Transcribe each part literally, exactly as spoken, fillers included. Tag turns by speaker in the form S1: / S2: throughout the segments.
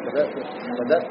S1: بدأت بدأت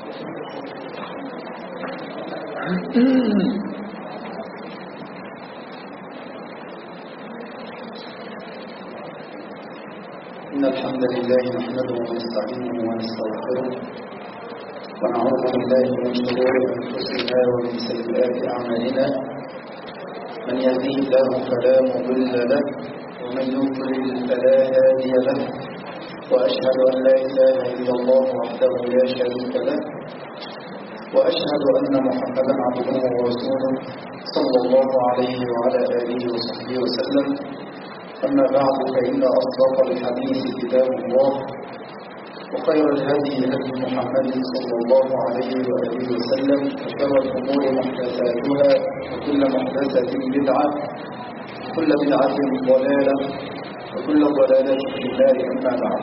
S1: إن الحمد لله نحمده ونستعينه ونستغفره ونعوذ بالله من شرور أنفسنا ومن سيئات أعمالنا من يهديه الله فلا مضل له ومن يضلل فلا هادي له وأشهد أن لا إله إلا الله وحده لا شريك له وأشهد أن محمدا عبده ورسوله صلى الله عليه وعلى آله وصحبه وسلم. أما بعد فإن أصدق الحديث كتاب الله وخير الهدي هدي محمد صلى الله عليه وآله وسلم وشر الأمور محدثاتها وكل محدثة بدعة وكل بدعة ضلالة وكل ضلالة في النار. أما بعد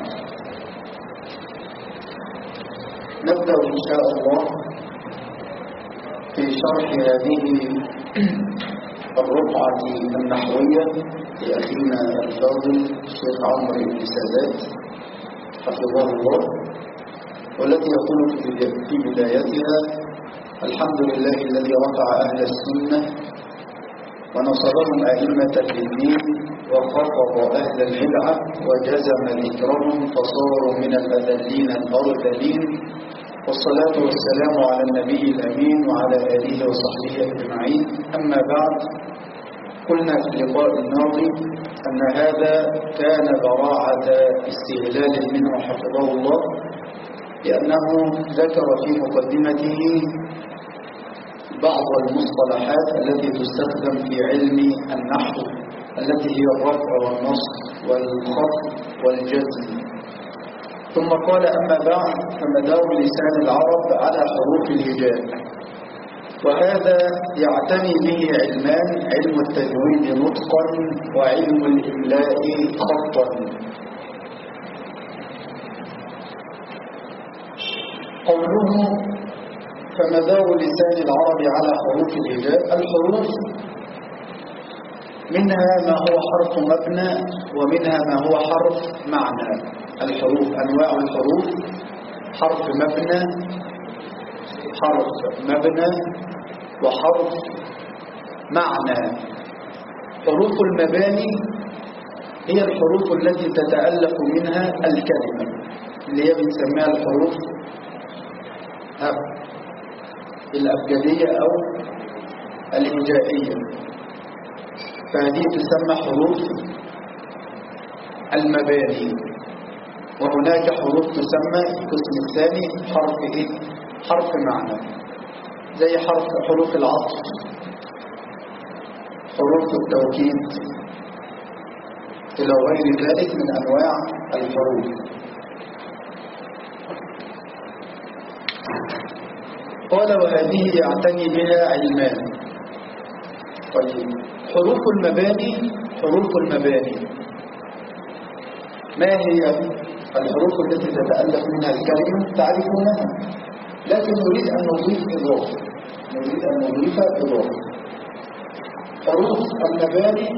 S1: نبدأ إن شاء الله في شرح هذه الرقعة النحوية لأخينا الفاضل الشيخ عمرو بن سادات حفظه الله، والتي يقول في بدايتها: الحمد لله الذي رفع أهل السنة ونصرهم أئمة للدين وخفض أهل البدعة وجزم ذكرهم فصاروا من الأذلين الأرذلين، والصلاة والسلام على النبي الأمين وعلى آله وصحبه أجمعين. أما بعد، قلنا في اللقاء الماضي أن هذا كان براعة استهلال منه حفظه الله، لأنه ذكر في مقدمته بعض المصطلحات التي تستخدم في علم النحو التي هي الرفع والنصب والخفض والجزم، ثم قال: أما بعد فمدار لسان العرب على حروف الهجاء، وهذا يعتني به علمان: علم التجويد نطقا وعلم الإملاء خطا. قوله فمدار لسان العرب على حروف الهجاء، الحروف منها ما هو حرف مبنى ومنها ما هو حرف معنى. الحروف أنواع الحروف: حرف مبنى، حرف مبنى وحرف معنى. حروف المباني هي الحروف التي تتألف منها الكلمة، اللي هي بنسميها الحروف الأبجدية أو الهجائية، فهذه تسمى حروف المباني. وهناك حروف تسمى القسم الثاني حرف إيه؟ حرف معنى، زي حرف حروف العطف، حروف التوكيد، إلى غير ذلك من أنواع الحروف. قال: وهذه يعتني بها علمان. طيب، حروف المباني حروف المباني ما هي الحروف التي تتألف منها الكلمة؟ تعرفونها، لكن نريد أن نضيف إضافة نريد أن نضيف إضافة حروف المباني: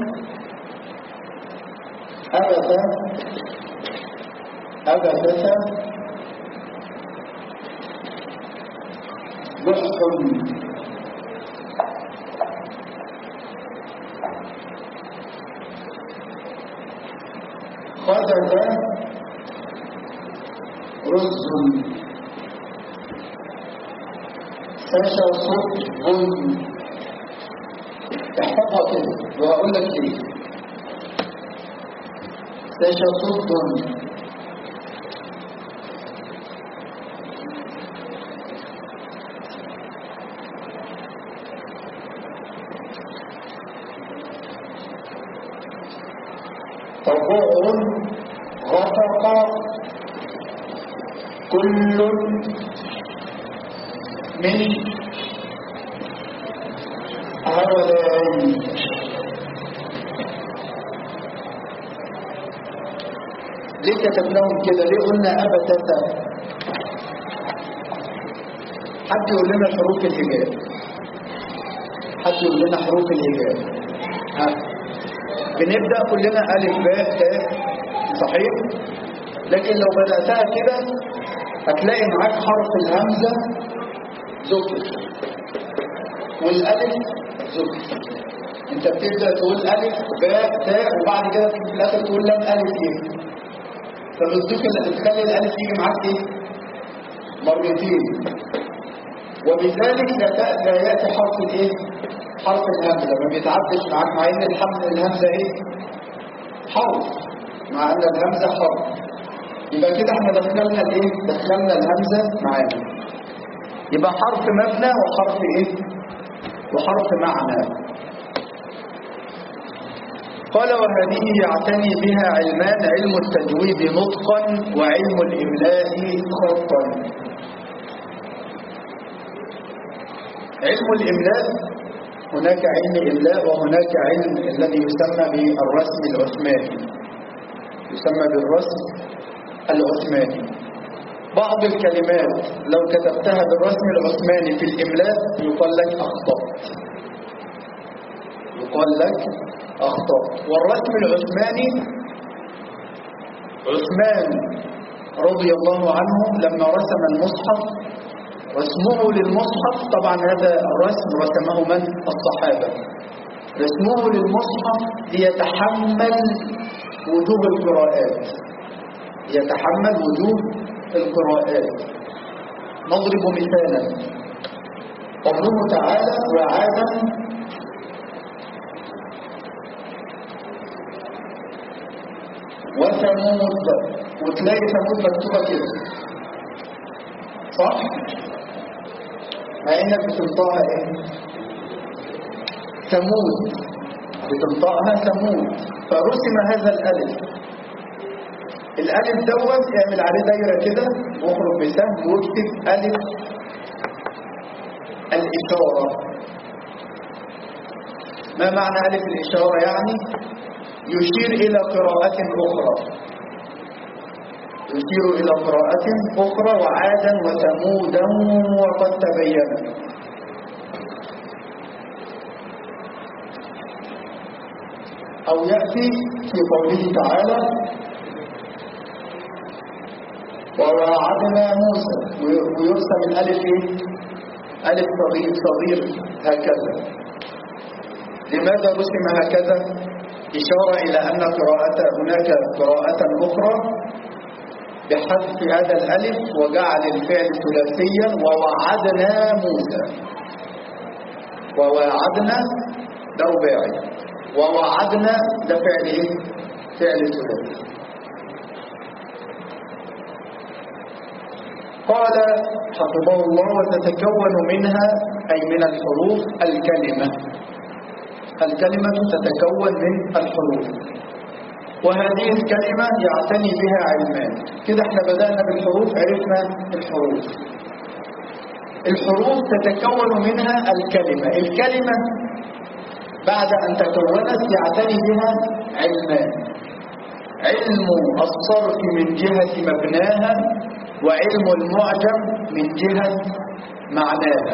S1: أبت، أبتت، بح، خدد، رز، فشى، صوت، ظلم. احفظها كده وهقول لك ليه. فشى، صوت، ظلم. طبوع، غفق، كل من هؤلاء. ليه كتبناهم كده؟ ليه قلنا أبتت؟ حد يقول لنا حروف الهجاء، حد يقول لنا حروف الهجاء. ها، بنبدأ كلنا ألف باء تاء، صحيح؟ لكن لو بدأتها كده هتلاقي معاك حرف الهمزة ذكر والألف ذكر. انت بتبدأ تقول ألف باء تاء وبعد كده في الآخر تقول لم ألف ايه، فبالذكر اللي بتخلي الألف يجي معاك ايه مرتين، وبذلك لا لا يأتي حرف الايه حرف الهمزة ما بيتعدش معاك، مع ان الحمد الهمزة ايه حرف، مع ان الهمزة حرف. يبقى كده احنا دخلنا الايه دخلنا الهمزة معانا، يبقى حرف مبنى وحرف ايه وحرف معنى. قال وهذه يعتني بها علمان: علم التجويد نطقا وعلم الإملاء خطا. علم الإملاء هناك علم إملاء وهناك علم الذي يسمى بالرسم العثماني، يسمى بالرسم العثماني. بعض الكلمات لو كتبتها بالرسم العثماني في الإملاء يقال لك أخطأت، يقال لك أخطأت. والرسم العثماني عثمان رضي الله عنه لما رسم المصحف، رسمه للمصحف طبعا هذا الرسم رسمه من؟ الصحابة. رسمه للمصحف ليتحمل وجوه القراءات، يتحمل وجوه القراءات. نضرب مثالا: قوله تعالى: وعادا وثمود، وتلاقي ثمود مكتوبة كده صح؟ مع انك بتنطقها ايه؟ ثمود، بتنطقها ثمود، فرسم هذا الالف. الالف دوت اعمل عليه دايره كده واخرج بسهم واكتب الف الاشاره. ما معنى الف الاشاره؟ يعني يشير الى قراءه اخرى، يشير الى قراءه اخرى: وعادا وثمودا وقد تبين. او ياتي في قوله تعالى: وواعدنا موسى، ويرسم الالف ايه؟ الف صغير صغير هكذا. لماذا رسم هكذا؟ اشاره الى ان قراءه هناك قراءه اخرى بحذف هذا الالف وجعل الفعل ثلاثيا: ووعدنا موسى. وواعدنا ده رباعي، ووعدنا ده فعل ايه؟ فعل ثلاثي. قال حفظه الله: وتتكون منها أي من الحروف الكلمة. الكلمة تتكون من الحروف، وهذه الكلمة يعتني بها علمان. كده احنا بدأنا بالحروف، عرفنا الحروف. الحروف تتكون منها الكلمة. الكلمة بعد أن تكونت يعتني بها علمان: علم الصرف من جهة مبناها، وعلم المعجم من جهة معناها.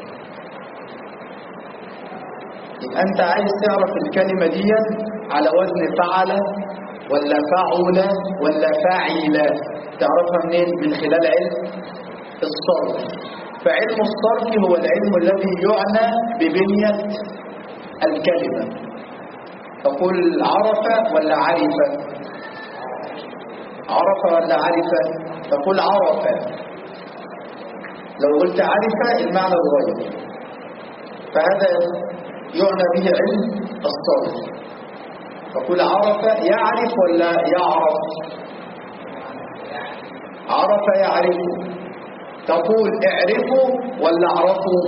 S1: يبقى أنت عايز تعرف الكلمة دي على وزن فعل ولا فعل ولا فاعل، تعرفها منين؟ من خلال علم الصرف. فعلم الصرف هو العلم الذي يعنى ببنية الكلمة. تقول عرف ولا عرف؟ عرف ولا عرف؟ تقول عرف. لو قلت عرف المعنى اتغير، فهذا يعنى به علم الصرف. تقول عرف يعرف ولا يعرف؟ عرف يعرف. تقول اعرفوا ولا اعرفوا؟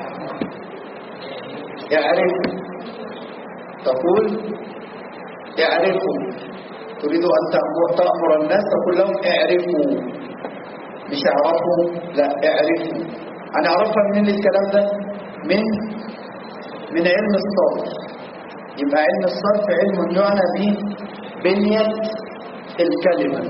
S1: اعرف. تقول اعرفوا. تريد أن تأمر الناس تقول لهم اعرفوا، مش اعرفوا، لا اعرفوا. هنعرفها من الكلام ده؟ من من علم الصرف. يبقى علم الصرف علم يعنى ببنية الكلمة.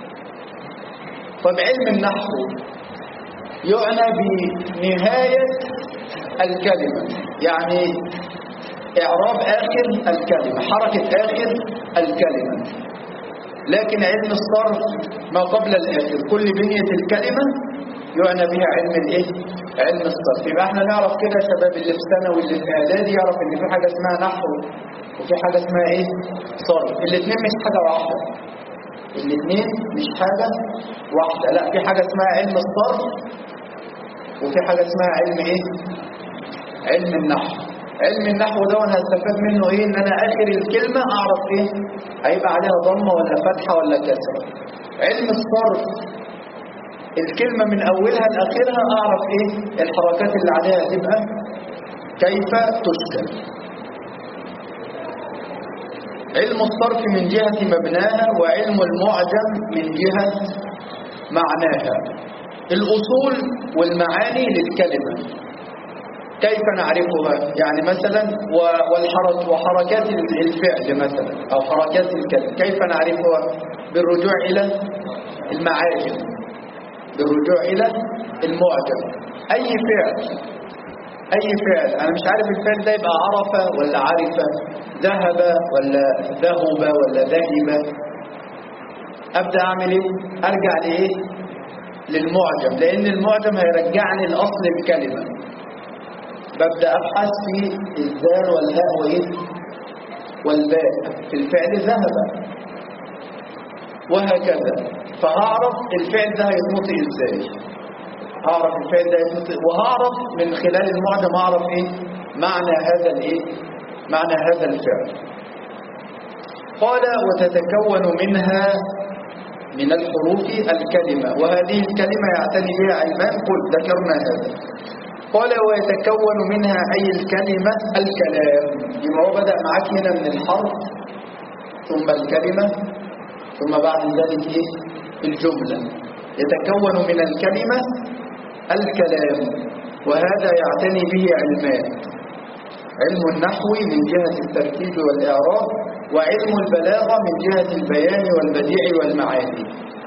S1: طب علم النحو يعنى بنهاية الكلمة، يعني إعراب آخر الكلمة، حركة آخر الكلمة. لكن علم الصرف ما قبل الآخر، كل بنية الكلمة يعنى بها علم الايه؟ علم الصرف. يبقى احنا نعرف كده يا شباب، اللي في ثانوي واللي في اعدادي يعرف ان في حاجة اسمها نحو وفي حاجة اسمها ايه؟ صرف. الاثنين مش حاجة واحدة، الاثنين مش حاجة واحدة، لا، في حاجة اسمها علم الصرف وفي حاجة اسمها علم ايه؟ علم النحو. علم النحو ده وانا هستفاد منه ايه؟ ان انا اخر الكلمة اعرف ايه هيبقى عليها ضمة ولا فتحة ولا كسرة. علم الصرف الكلمة من اولها لاخرها اعرف ايه الحركات اللي عليها تبقى كيف تشكل. علم الصرف من جهة مبناها، وعلم المعجم من جهة معناها. الأصول والمعاني للكلمة كيف نعرفها؟ يعني مثلا والحركات وحركات الفعل مثلا أو حركات الكلمة كيف نعرفها؟ بالرجوع إلى المعاجم، بالرجوع إلى المعجم. أي فعل أي فعل أنا مش عارف الفعل ده يبقى عرف ولا عرف، ذهب ولا ذهب ولا ذهب، أبدأ أعمل إيه؟ أرجع لإيه؟ للمعجم، لأن المعجم هيرجعني لأصل الكلمة. ببدأ أبحث في الذال والهاء وإيه؟ والباء في الفعل ذهب، وهكذا. فهعرف الفعل ده هيتنطق إزاي، هعرف الفعل ده هيتنطق، وهعرف من خلال المعجم أعرف إيه؟ معنى هذا الإيه؟ معنى هذا الفعل. قال وتتكون منها من الحروف الكلمة، وهذه الكلمة يعتني بها علمان، قل ذكرنا هذا. قال ويتكون منها أي الكلمة الكلام. يبقى هو بدأ معاك هنا من الحرف ثم الكلمة ثم بعد ذلك إيه؟ الجملة. يتكون من الكلمة الكلام، وهذا يعتني به علمان: علم النحو من جهة الترتيب والإعراب، وعلم البلاغة من جهة البيان والبديع والمعاني.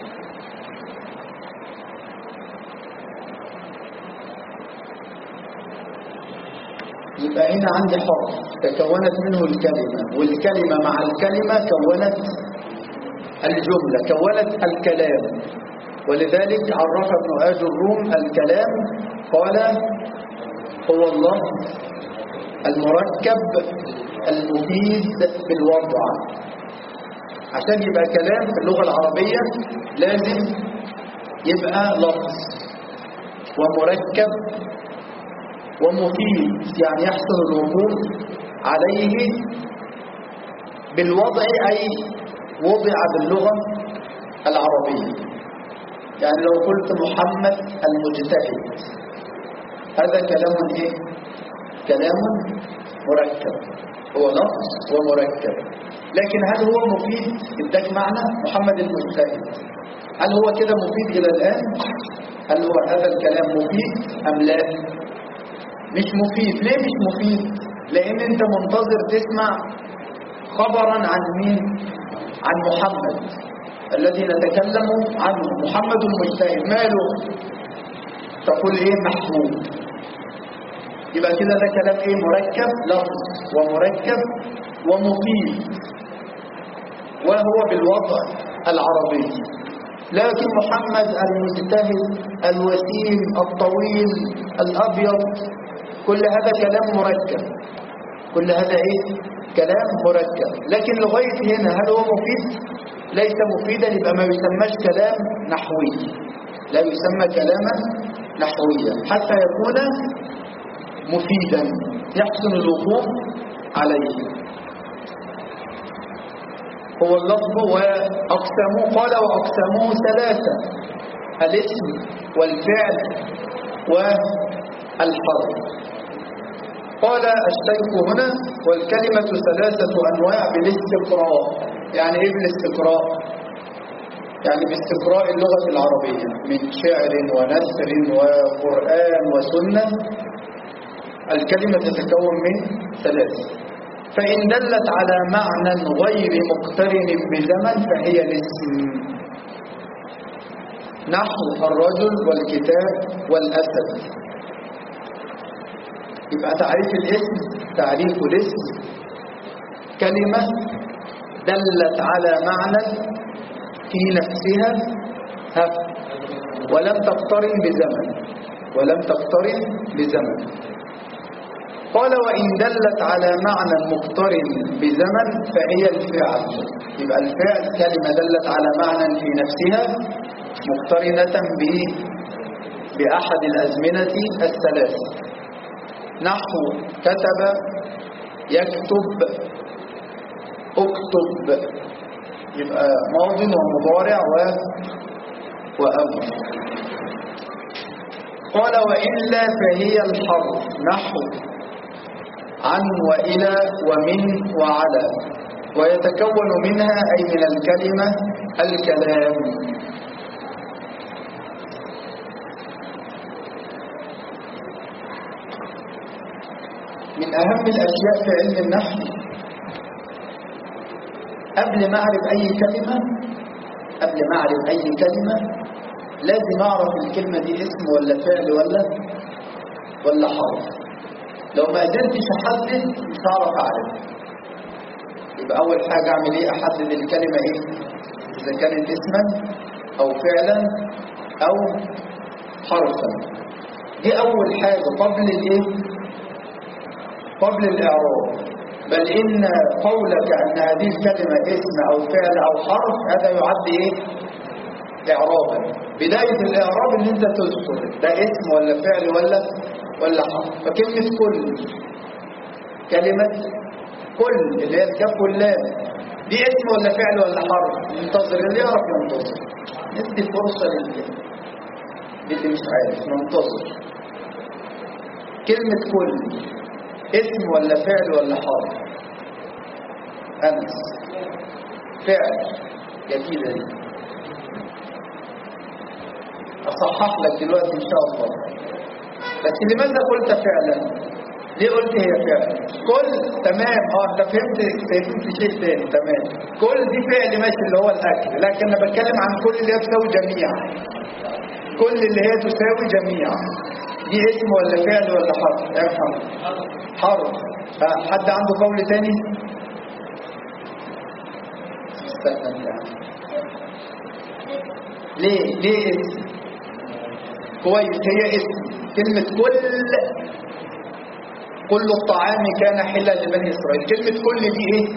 S1: يبقى هنا عندي حرف تكونت منه الكلمة، والكلمة مع الكلمة كونت الجملة، كونت الكلام. ولذلك عرف ابن آج الروم الكلام قال هو اللفظ المركب المفيد بالوضع. عشان يبقى كلام في اللغة العربية لازم يبقى لفظ ومركب ومفيد، يعني يحصل الوقوف عليه بالوضع، أي وضع باللغة العربية. يعني لو قلت محمد المجتهد، هذا كلام ايه؟ كلام مركب، هو لفظ ومركب. لكن هل هو مفيد؟ اداك معنى محمد المجتهد، هل هو كده مفيد إلى الآن؟ هل هو هذا الكلام مفيد أم لا؟ مش مفيد. ليه مش مفيد؟ لأن أنت منتظر تسمع خبرا عن مين؟ عن محمد الذي نتكلم عنه. محمد المجتهد ماله؟ تقول ايه؟ محمود. يبقى كده ده كلام ايه؟ مركب، لفظ ومركب ومفيد، وهو بالوضع العربي. لكن محمد المجتهد الوسيم الطويل الأبيض، كل هذا كلام مركب، كل هذا ايه؟ كلام مركب. لكن لغاية هنا هل هو مفيد؟ ليس مفيدا، يبقى ما يسمىش كلام نحوي، لا يسمى كلاما نحويا حتى يكون مفيدا يحسن الوقوف عليه. هو اللفظ وأقسامه. قال وأقسامه ثلاثة: الاسم والفعل والحرف. قال الشيخ هنا والكلمة ثلاثة أنواع بالاستقراء. يعني إيه بالاستقراء؟ يعني باستقراء اللغة العربية من شعر ونثر وقرآن وسنة. الكلمة تتكون من ثلاثة. فإن دلت على معنى غير مقترن بزمن فهي الاسم، نحو الرجل والكتاب والأسد. يبقى تعريف الاسم، تعريف الاسم: كلمة دلت على معنى في نفسها ها ولم تقترن بزمن ولم تقترن بزمن. قال وإن دلت على معنى مقترن بزمن فهي الفعل. يبقى الفعل كلمة دلت على معنى في نفسها مقترنة بأحد الأزمنة الثلاثة، نحو كتب، يكتب، اكتب. يبقى ماضي ومضارع وأمر. قال وإلا فهي الحرف، نحو عن وإلى ومن وعلى، ويتكون منها أي من الكلمة الكلام. من أهم الأشياء في علم النحو قبل ما أعرف أي كلمة قبل ما أعرف أي كلمة لازم أعرف الكلمة دي اسم ولا فعل ولا ولا حرف. لو ما قدرتش أحدد مش هعرف أعرف. يبقى أول حاجة أعمل إيه؟ أحدد الكلمة إيه؟ إذا كانت اسما أو فعلا أو حرفا. دي أول حاجة قبل الإيه؟ قبل الإعراب. بل إن قولك أن هذه الكلمة اسم أو فعل أو حرف هذا يعد إيه؟ إعرابا. بداية الإعراب إن أنت تذكر ده اسم ولا فعل ولا ولا حرف. فكلمة كل، كلمة كل اللي هي الكاف واللام، دي اسم ولا فعل ولا حرف؟ منتظر اللي يعرف ينتظر. ندي فرصة للي مش عارف ننتظر. كلمة كل اسم ولا فعل ولا حرف؟ أمس فعل. جديدة دي أصحح لك دلوقتي إن شاء الله. بس لماذا قلت فعلا؟ ليه قلت هي فعل؟ كل تمام. اه انت فهمت فهمت شيء ثاني. تمام. كل دي فعل ماشي اللي هو الأكل، لكن أنا بتكلم عن كل اللي هي تساوي جميع. كل اللي هي تساوي جميع دي اسم ولا فعل ولا حرف؟ افهم. حرف. حد عنده قول تاني؟ استنى يعني. ليه ليه اسم؟ كويس، هي اسم. كلمة كل كل الطعام كان حلا لبني إسرائيل. كلمة كل دي ايه؟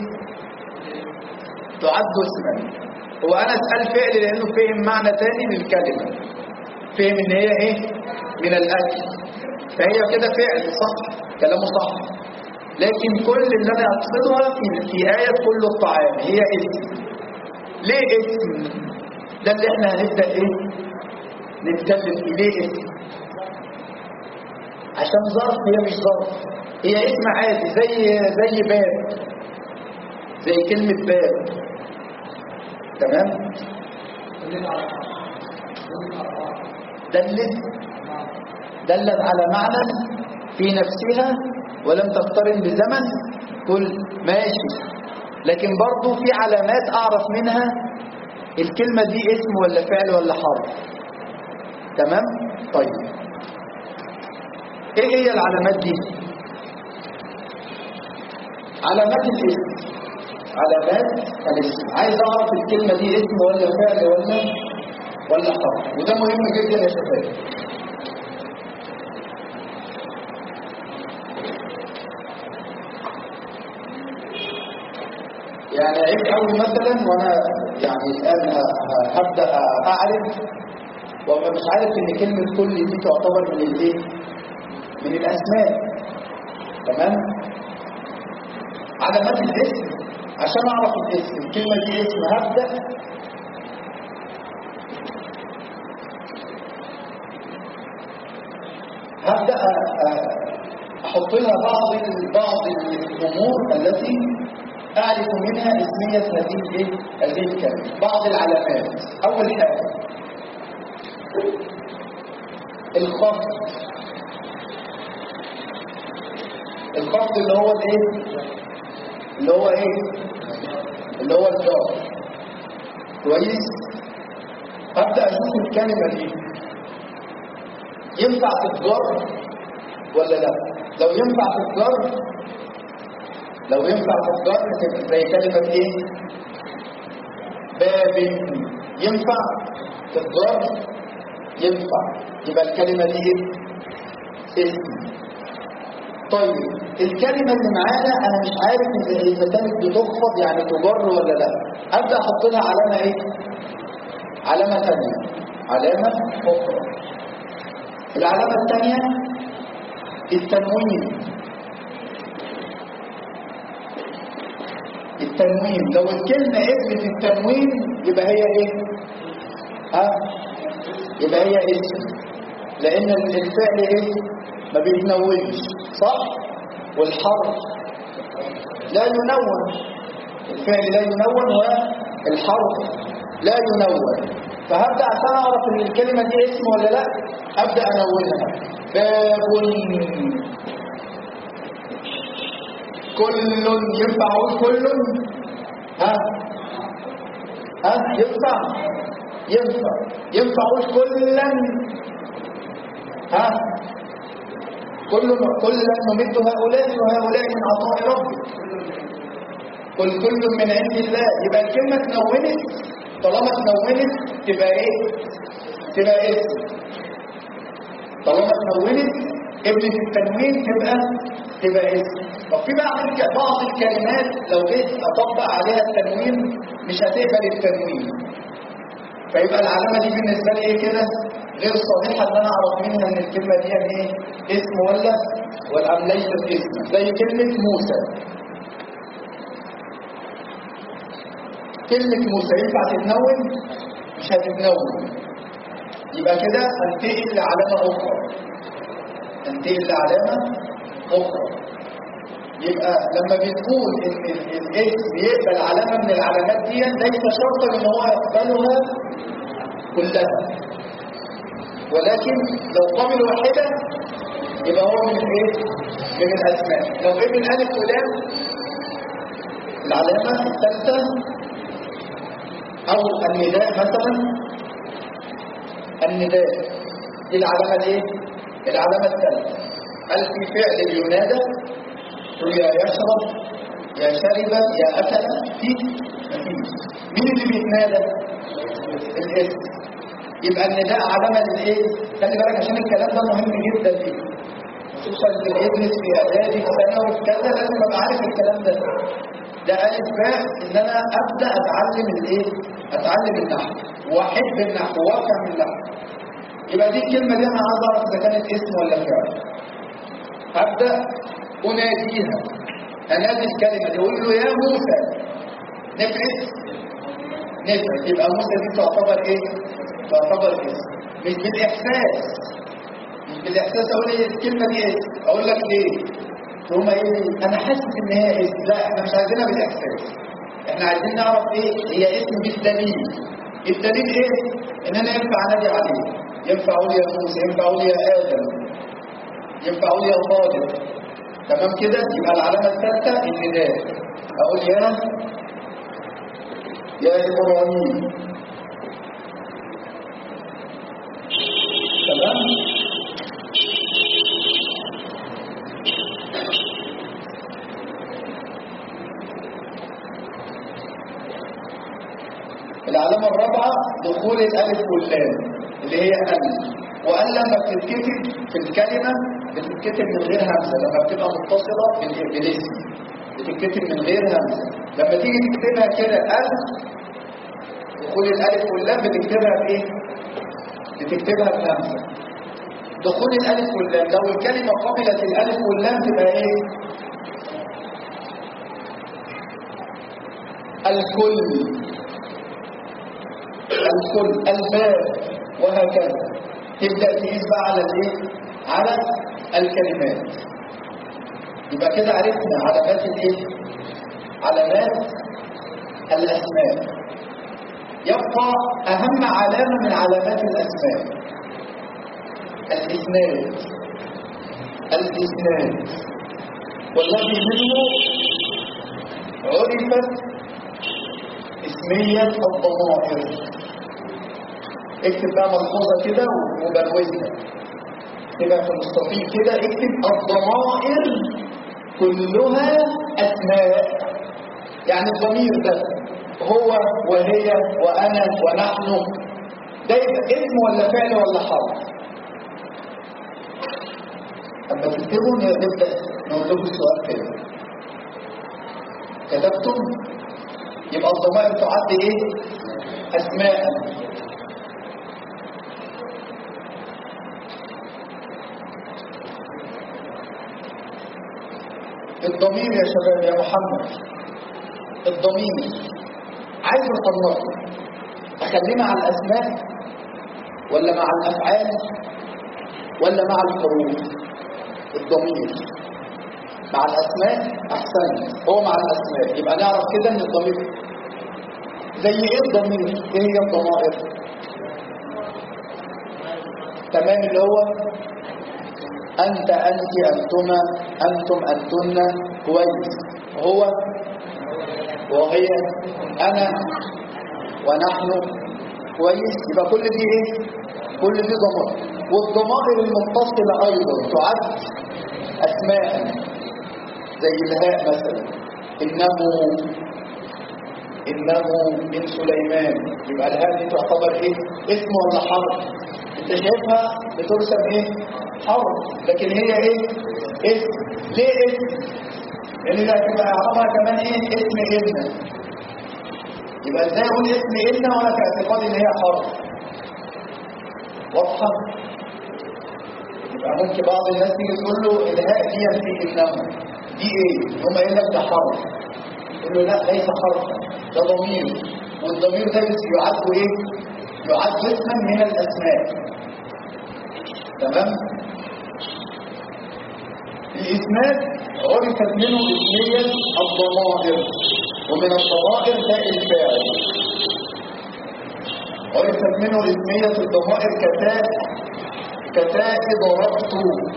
S1: تعد اسما. هو أنا أسأل فعل لأنه فهم معنى تاني للكلمة، فهم إن هي ايه؟ من الأكل، فهي كده فعل. صح، كلامه صح. لكن كل اللي أنا أقصدها في, في آية كل الطعام هي اسم. ليه اسم؟ ده اللي احنا هنبدأ ايه؟ نتكلم فيه. ليه اسم؟ عشان ظرف. هي مش ظرف، هي اسم عادي زي زي باب، زي كلمة باب. تمام؟ دلت دلت على معنى في نفسها ولم تقترن بزمن. كل ماشي، لكن برضو في علامات أعرف منها الكلمة دي اسم ولا فعل ولا حرف. تمام؟ طيب ايه هي العلامات دي؟ علامات الاسم. علامات الاسم. عايز اعرف الكلمة دي اسم ولا فعل ولا ولا حرف، وده مهم جدا يا شباب. يعني عيب قوي مثلا وانا يعني الان هبدا اعرف وابقى مش عارف ان كلمه كل دي تعتبر من الايه؟ من الاسماء. تمام؟ علامات الاسم. عشان اعرف الاسم الكلمه دي اسم هبدا هبدا احط لها بعض بعض الامور التي أعرف منها اسمية هذه الايه؟ هذه الكلمة. بعض العلامات. أول حاجة الخفض. الخفض اللي هو الايه؟ اللي هو ايه؟ اللي هو الجار. كويس؟ أبدأ أشوف الكلمة دي ينفع تتجر ولا لا. لو ينفع تتجر لو ينفع تتجر تبقى زي كلمة ايه؟ باب. ينفع تتجر؟ ينفع. يبقى الكلمة دي ايه؟ اسم. طيب الكلمة اللي معانا انا مش عارف اذا كانت بتخفض يعني تجر ولا لا. ابدا احط لها علامة ايه؟ علامة ثانية، علامة اخرى. العلامة الثانية التنوين. التنوين لو الكلمة قبلت التنوين يبقى هي ايه؟ ها؟ يبقى هي اسم، لان الفعل ايه؟ ما بيتنونش، صح؟ والحرف لا ينون، الفعل لا ينون والحرف لا ينون. فهبدأ عشان اعرف ان الكلمة دي اسم ولا لا ابدأ انونها. باب، كل، ينفع اقول كل؟ ها ها ينفع ينفع ينفع اقول كلا؟ ها كل كلا نمد هؤلاء وهؤلاء من عطاء ربك، كل كل من عند الله. يبقى الكلمه اتنونت، طالما اتنونت تبقى ايه؟ تبقى اسم. طالما اتنونت ابنة التنوين تبقى تبقى اسم. طب في بعض بعض الكلمات لو جيت اطبق عليها التنوين مش هتقبل التنوين، فيبقى العلامه دي بالنسبه لي ايه كده؟ غير صحيحه ان انا اعرف منها ان الكلمه دي ايه؟ اسم ولا ولا ليست اسم. زي كلمه موسى. كلمه موسى ينفع تتنون؟ مش هتتنون. يبقى كده انتقل لعلامه اخرى، انتقل لعلامه اخرى. يبقى لما بنقول ان الاسم يقبل علامه من العلامات دي ليس شرطا ان هو يقبلها كلها، ولكن لو قبل واحده يبقى هو من ايه؟ من الاسماء. لو ابن الف ولام العلامه الثالثه، او النداء مثلا، النداء دي العلامه الايه؟ العلامه الثالثه. هل في فعل ينادى؟ يا يشرب، يا شرب، يا أكل، في مفيش. مين اللي بيتنادى؟ الاسم. يبقى النداء علامة للإيه؟ خلي بالك عشان الكلام ده مهم جدا ليك، خصوصا اللي بيدرس في إعدادي في ثانوي في كذا لازم أبقى عارف الكلام ده. ده ألف باء إن أنا أبدأ أتعلم الإيه؟ أتعلم النحو وأحب النحو وأفهم النحو. يبقى دي الكلمة دي أنا عايز أعرف إذا كانت اسم ولا فعل. هبدأ أناديها، أنادي الكلمة دي أقول له يا موسى. نفرت نفرت يبقى موسى دي تعتبر إيه؟ تعتبر اسم. مش بالإحساس، مش بالإحساس أقول إيه الكلمة دي اسم. أقول لك ليه؟ هما إيه؟ أنا حاسس إن هي اسم. لا إحنا مش عايزينها بالإحساس، إحنا عايزين نعرف إيه هي اسم بالدليل. الدليل إيه؟ إن أنا ينفع أنادي عليه، ينفع أقول يا موسى، ينفع أقول يا آدم، ينفع أقول يا طالب. تمام كده؟ يبقى العلامة الثالثة النداء. أقول يا يا إبراهيم. تمام؟ العلامة الرابعة دخول الألف واللام اللي هي أن. وأن لما بتتكتب في الكلمة بتتكتب من غير همزة، لما بتبقى متصلة بالاسم بتتكتب من غير همزة. لما تيجي تكتبها كده أن، دخول الألف واللام بتكتبها بإيه؟ بتكتبها بهمزة. دخول الألف واللام لو الكلمة قبلت الألف واللام تبقى إيه؟ الكل، الكل، الباب، وهكذا. تبدأ تقيس بقى على الايه؟ على الكلمات. يبقى كده عرفنا علامات الايه؟ علامات الاسماء. يبقى اهم علامة من علامات الاسماء الاسناد. الاسناد والذي منه عرفت اسمية الضمائر. اكتب بقى ملحوظة كده وبروزها، تبقى في المستطيل كده اكتب الضمائر كلها أسماء. يعني الضمير ده هو وهي وأنا ونحن، ده يبقى اسم ولا فعل ولا حرف؟ أما تكتبوا نبدأ نقول لكم السؤال كده. كتبتم؟ يبقى الضمائر تعد ايه؟ أسماء. الضمير يا شباب يا محمد، الضمير عايز اصنفه، اخليه مع الاسماء ولا مع الافعال ولا مع الحروف؟ الضمير مع الاسماء احسن، هو مع الاسماء. يبقى نعرف كده ان الضمير زي ايه الضمير؟ ايه هي الضمائر؟ تمام، اللي هو انت انت انتما انتم انتن، كويس. هو وهي انا ونحن، كويس. يبقى كل دي ايه؟ كل دي ضمائر. والضمائر المتصله ايضا تعد اسماء، زي الهاء مثلا، انه انه من سليمان. يبقى الهاء دي تعتبر ايه؟ اسم ولا حرف؟ انت شايفها بترسم ايه؟ حرف، لكن هي ايه؟ اسم. ليه اسم؟ لان ده هتبقى اعرابها كمان ايه؟ اسم ان. يبقى ازاي اقول اسم ان وانا في اعتقادي ان هي حرف؟ واضحه؟ يبقى ممكن بعض الناس تيجي تقول له الهاء دي في انه دي ايه؟ هم قايل لك ده حرف. يقول له لا، ليس حرفا، ده ضمير. والضمير ده يعد ايه؟ يعد اسما من الاسماء. تمام؟ الاسناد عرفت منه اسمية الضمائر، ومن الضمائر تاء الفاعل. عرفت منه اسمية الضمائر كتاء كتاء ضربت،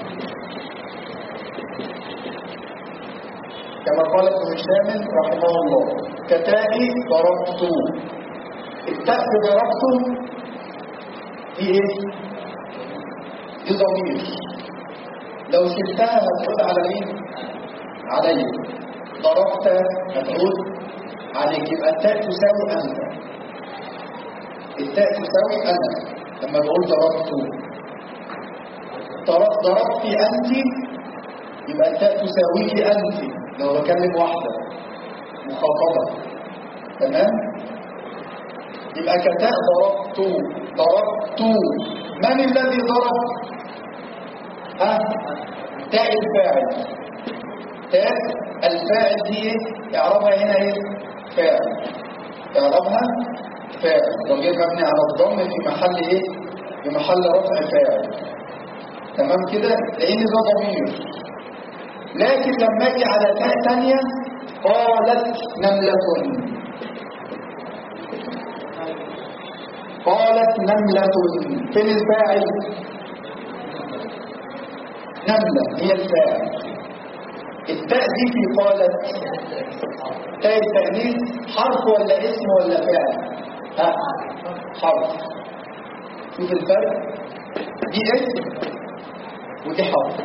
S1: كما قال ابن هشام رحمه الله، كتاء ضربت. التاء ضربت دي ايه؟ دي ضمير. لو شلتها هتعود على مين؟ علي. ضربت هتعود عليك. يبقى التاء تساوي انت. التاء تساوي انا لما بقول ضربت. ضربت انت، يبقى التاء تساويك انت لو بكلم واحده مخاطبه. تمام؟ يبقى كتاء ضربت. ضربت من الذي ضرب؟ ها؟ تاء الفاعل. تاء الفاعل دي اعرابها هنا ايه؟ فاعل. اعرابها فاعل، ضمير مبني على الضم في محل ايه؟ في محل رفع فاعل. تمام كده؟ لان ده ضمير. لكن لما اجي على تاء ثانيه، قالت نملة. قالت نملة، فين الفاعل؟ نملة هي الفاعل. التاء دي في قالت تاء التأنيث حرف ولا اسم ولا فعل؟ ها؟ حرف. شوف الفرق، دي اسم ودي حرف.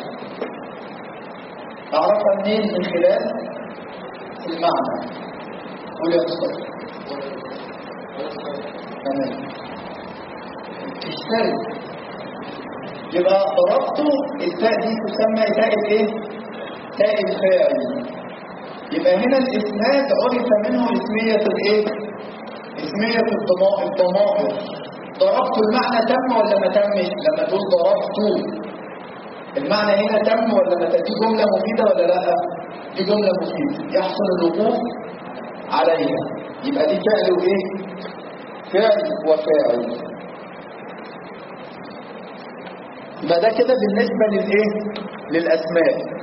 S1: اعرفها منين؟ من خلال المعنى. قول يا مصطفى. تمام. الثالث يبقى ضربته، التاء دي تسمى تاء الايه؟ تاء الفاعل. يبقى هنا الاسناد عرف منه اسمية الايه؟ اسمية الضمائر. ضربت المعنى تم ولا ما تمش؟ لما تقول ضربت المعنى هنا تم ولا ما تم؟ دي جملة مفيدة ولا لا؟ دي جملة مفيدة يحصل الوقوف عليها. يبقى دي فعل وايه؟ فعل وفاعل. يبقى ده كده بالنسبة للايه؟ للأسماء.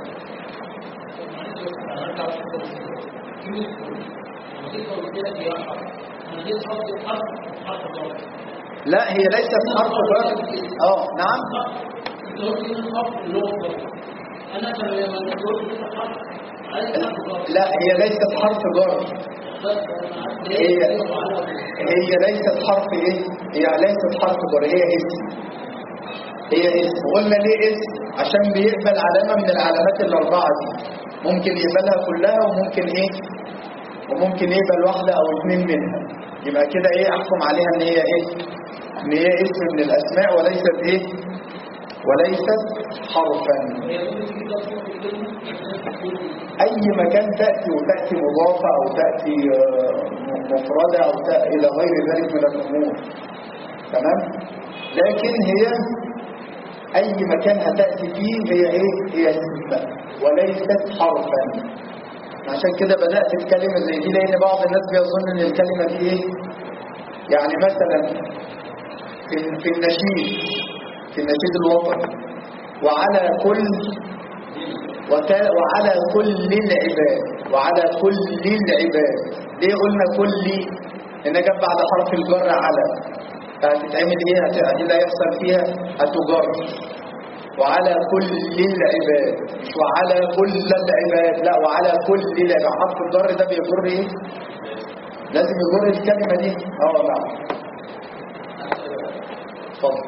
S1: لا، هي ليست حرف جر. اه نعم. لا، هي ليست حرف جر. هي هي ليست حرف ايه؟ هي ليست حرف جر، هي اسم. هي اسم. قلنا ليه اسم؟ عشان بيقبل علامة من العلامات الأربعة دي. ممكن يقبلها كلها وممكن ايه؟ وممكن يقبل واحدة أو اثنين منها، يبقى كده إيه أحكم عليها إن هي إيه؟ إن هي اسم من الأسماء وليست إيه؟ وليست حرفا. أي مكان تأتي وتأتي مضافة أو تأتي مفردة أو تأتي إلى غير ذلك من الأمور، تمام؟ لكن هي أي مكان هتأتي فيه هي إيه؟ هي اسم وليست حرفا. عشان كده بدأت الكلمة زي دي، لأن بعض الناس بيظن إن الكلمة دي إيه؟ يعني مثلا في في النشيد في النشيد الوطني وعلى كل وعلى كل العباد وعلى كل العباد. ليه قلنا كل؟ إن جاب بعد حرف الجر على، فهتتعمل إيه؟ هت- اللي هيحصل فيها هتجر. وعلى كل العباد، مش وعلى كل العباد، لا وعلى كل العباد. حرف الجر ده بيجر ايه؟ لازم يجر الكلمة دي. اه نعم. اتفضل.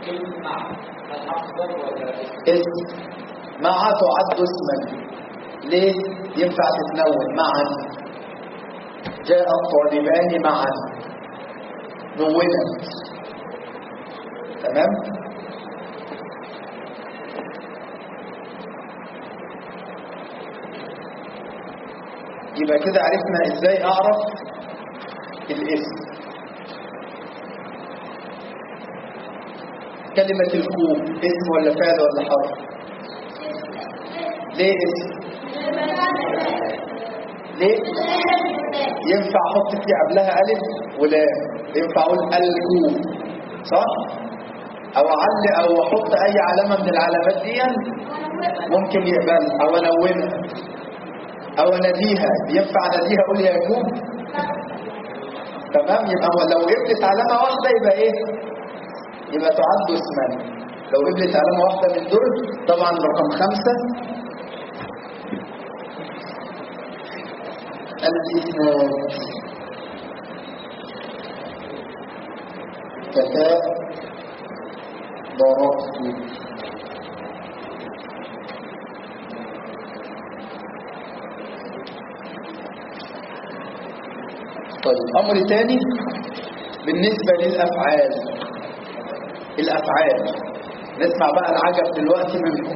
S1: اسم مع تعد اسما. ليه؟ ينفع تتنون معا. جاء الطالبان معا، نونت، تمام؟ يبقى كده عرفنا ازاي اعرف الاسم. كلمة الكوب اسم ولا فعل ولا حرف؟ ليه اسم؟ ليه؟ ينفع احط فيه قبلها الف ولام، ينفع اقول الكوب صح؟ او اعلق او احط اي علامة من العلامات دي ممكن يقبل، او انونها او اناديها. ينفع اناديها اقول يا كوب؟ تمام. يبقى لو قبلت علامه واحده يبقى ايه؟ يبقى تعد اسما. لو قبلت علامه واحده من دول، طبعا رقم خمسة الاسناد. كتاء، ضربت، طيب. أمر تاني بالنسبة للأفعال. الأفعال نسمع بقى العجب دلوقتي منكم.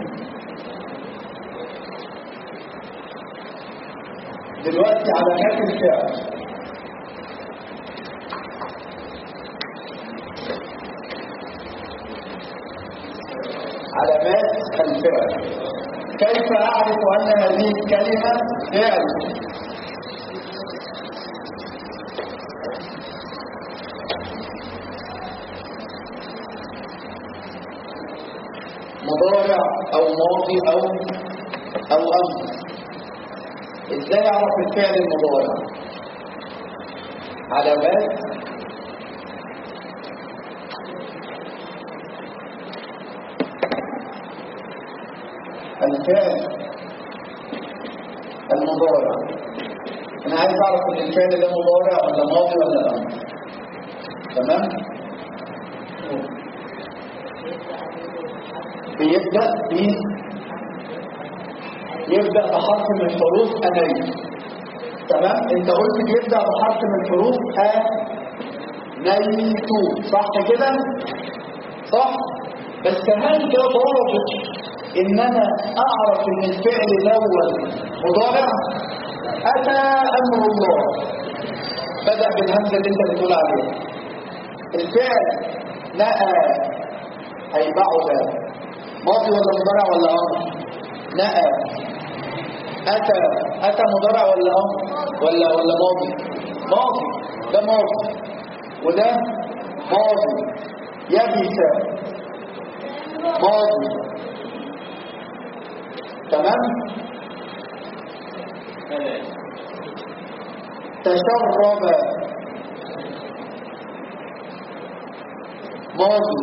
S1: دلوقتي علامات الفعل. علامات الفعل. كيف أعرف أن هذه الكلمة فعل؟ مضارع او ماضي او او امر. ازاي اعرف الفعل المضارع؟ علامات الفعل المضارع. انا عايز اعرف ان الفعل ده مضارع ولا ماضي ولا امر، تمام؟ بيبدأ ب يبدأ بحرف من حروف أنيت، تمام؟ انت قلت بيبدأ بحرف من حروف أ نيت، صح كده؟ صح؟ بس هل ده ضابط ان انا اعرف ان الفعل الاول مضارع؟ اتى امر الله، بدأ بالهمزة اللي انت بتقول عليها. الفعل نأى اي بعد، ماضي ولا مضارع ولا امر؟ نأى. اتى اتى مضارع ولا امر ولا ولا ماضي؟ ماضي، ده ماضي وده ماضي. يبس ماضي، تمام؟ تشرب ماضي،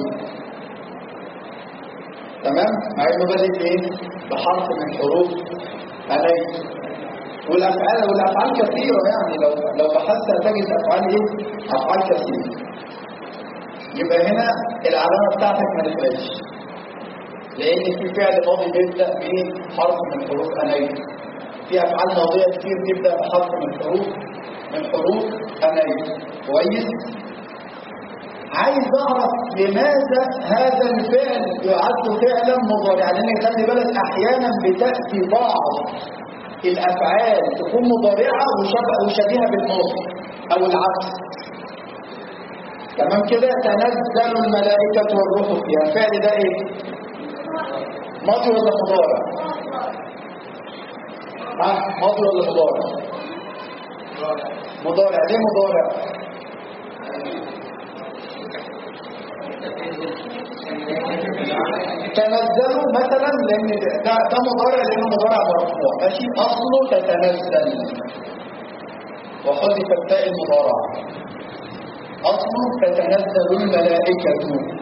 S1: تمام؟ مع انه بدأ بايه؟ بحرف من حروف عليك. والافعال والافعال كثيره، يعني لو لو بحثت هتجد افعال ايه؟ افعال كثيره. يبقى هنا العلامه بتاعتك ما نفعتش، لان في فعل ماضي بيبدا بحرف من حروف عليك، في في افعال ماضيه كتير تبدا بحرف من حروف من حروف امريه. كويس. عايز اعرف لماذا هذا الفعل يعد فعلا مضارعا، لان خلي بالك احيانا بتاتي بعض الافعال تكون مضارعه وشبيهه بالماضي او العكس. تمام كده. تنزل الملائكه والروح فيها، الفعل ده ايه؟ ماضي ولا مضارع؟ ها ماضي ولا مضارع؟ مضارع. ليه مضارع؟ تنزلوا مثلا لان ده, ده مضارع لانه مضارع مرفوع ماشي، اصله تتنزل وحذف التاء المضارعه، اصله تتنزل الملائكه.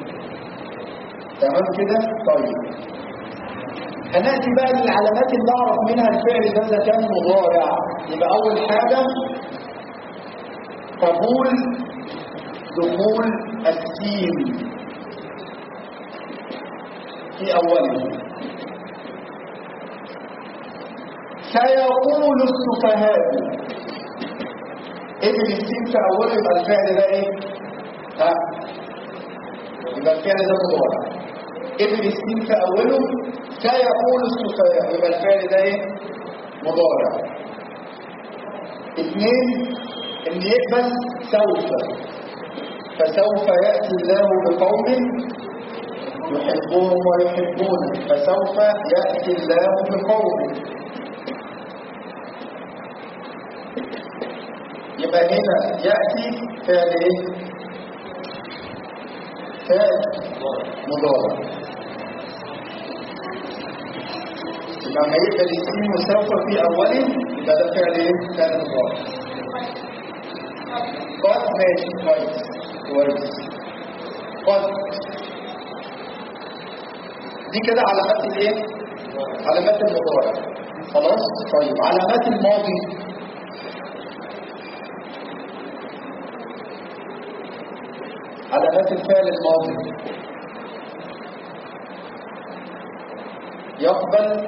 S1: تمام كده. طيب هناتي بقى للعلامات اللي اعرف منها الفعل ده اذا كان مضارع. يبقى اول حاجه قبول دخول السين في أوله. سيقول السفهاء، ابن السين في أوله يبقى الفعل ده إيه؟ ها؟ يبقى الفعل ده مضارع. ابن السين في أوله سيقول السفهاء يبقى الفعل ده إيه؟ مضارع. اثنين إن يقبل سوف، فسوف يأتي الله بقوم يحبهم ويحبونه، فسوف يأتي الله بقوم. يبقى هنا يأتي فعل ايه؟ فعل مضارع. يبقى ما يقبل السين وسوف في اوله يبقى ده فعل ايه؟ فعل مضارع. قد ماشي كويس كويس. قد دي كده علامات الايه؟ علامات المضارع. خلاص. طيب علامات الماضي. علامات الفعل الماضي يقبل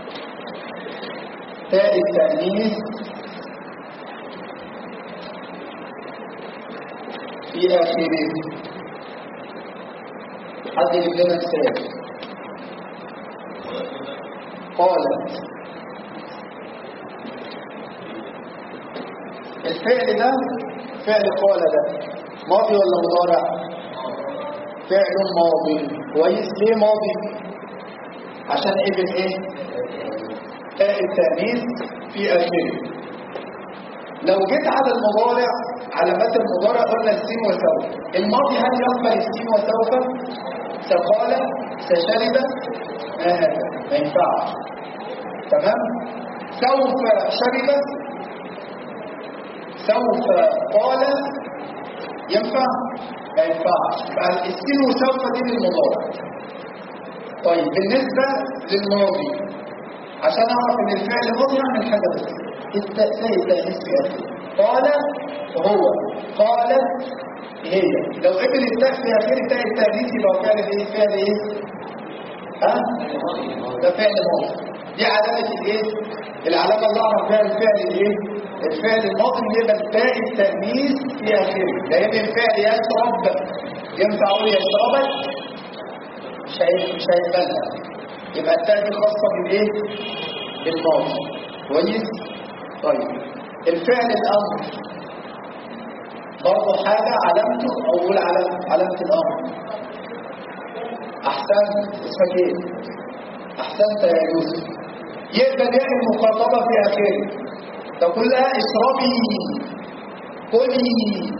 S1: تاء التأنيث في آخره. حد يجيب لنا مثال. قالت. الفعل ده فعل قال ده ماضي ولا مضارع؟ فعل ماضي. كويس. ليه ماضي؟ عشان ابن ايه؟ تاء التأنيث في آخره. لو جيت على المضارع علامات المضارع قلنا السين وسوف. الماضي هل يقبل السين وسوف؟ سقال سشرب ما هذا ما ينفعش. تمام. سوف شرب سوف قال ينفع ما ينفعش. يبقى السين وسوف دي للمضارع. طيب بالنسبه للماضي عشان اعرف ان الفعل ماضي اعمل حاجه بس التاء التانيث في اخره. قال هو قالت هي. لو قبل التاء في اخر تاء التانيث يبقى فعل ايه؟ فعل ايه؟ ها؟ ده فعل ماضي. دي علامه الايه؟ العلامه اللي اعرف بها الفعل الايه؟ الفعل الماضي اللي يبقى التاء التانيث في اخره. لان الفعل يشرب ينفع اقول يشربك؟ مش مش هيقبلها. يبقى التاء دي خاصه بالايه؟ بالماضي. كويس. طيب الفعل الامر برضه حاجه علامته او اقول علامه علامه الامر. احسنت. اسمك ايه؟ احسنت يا يوسف. يقبل ياء المخاطبه في اخره. تقول لها اشربي كلي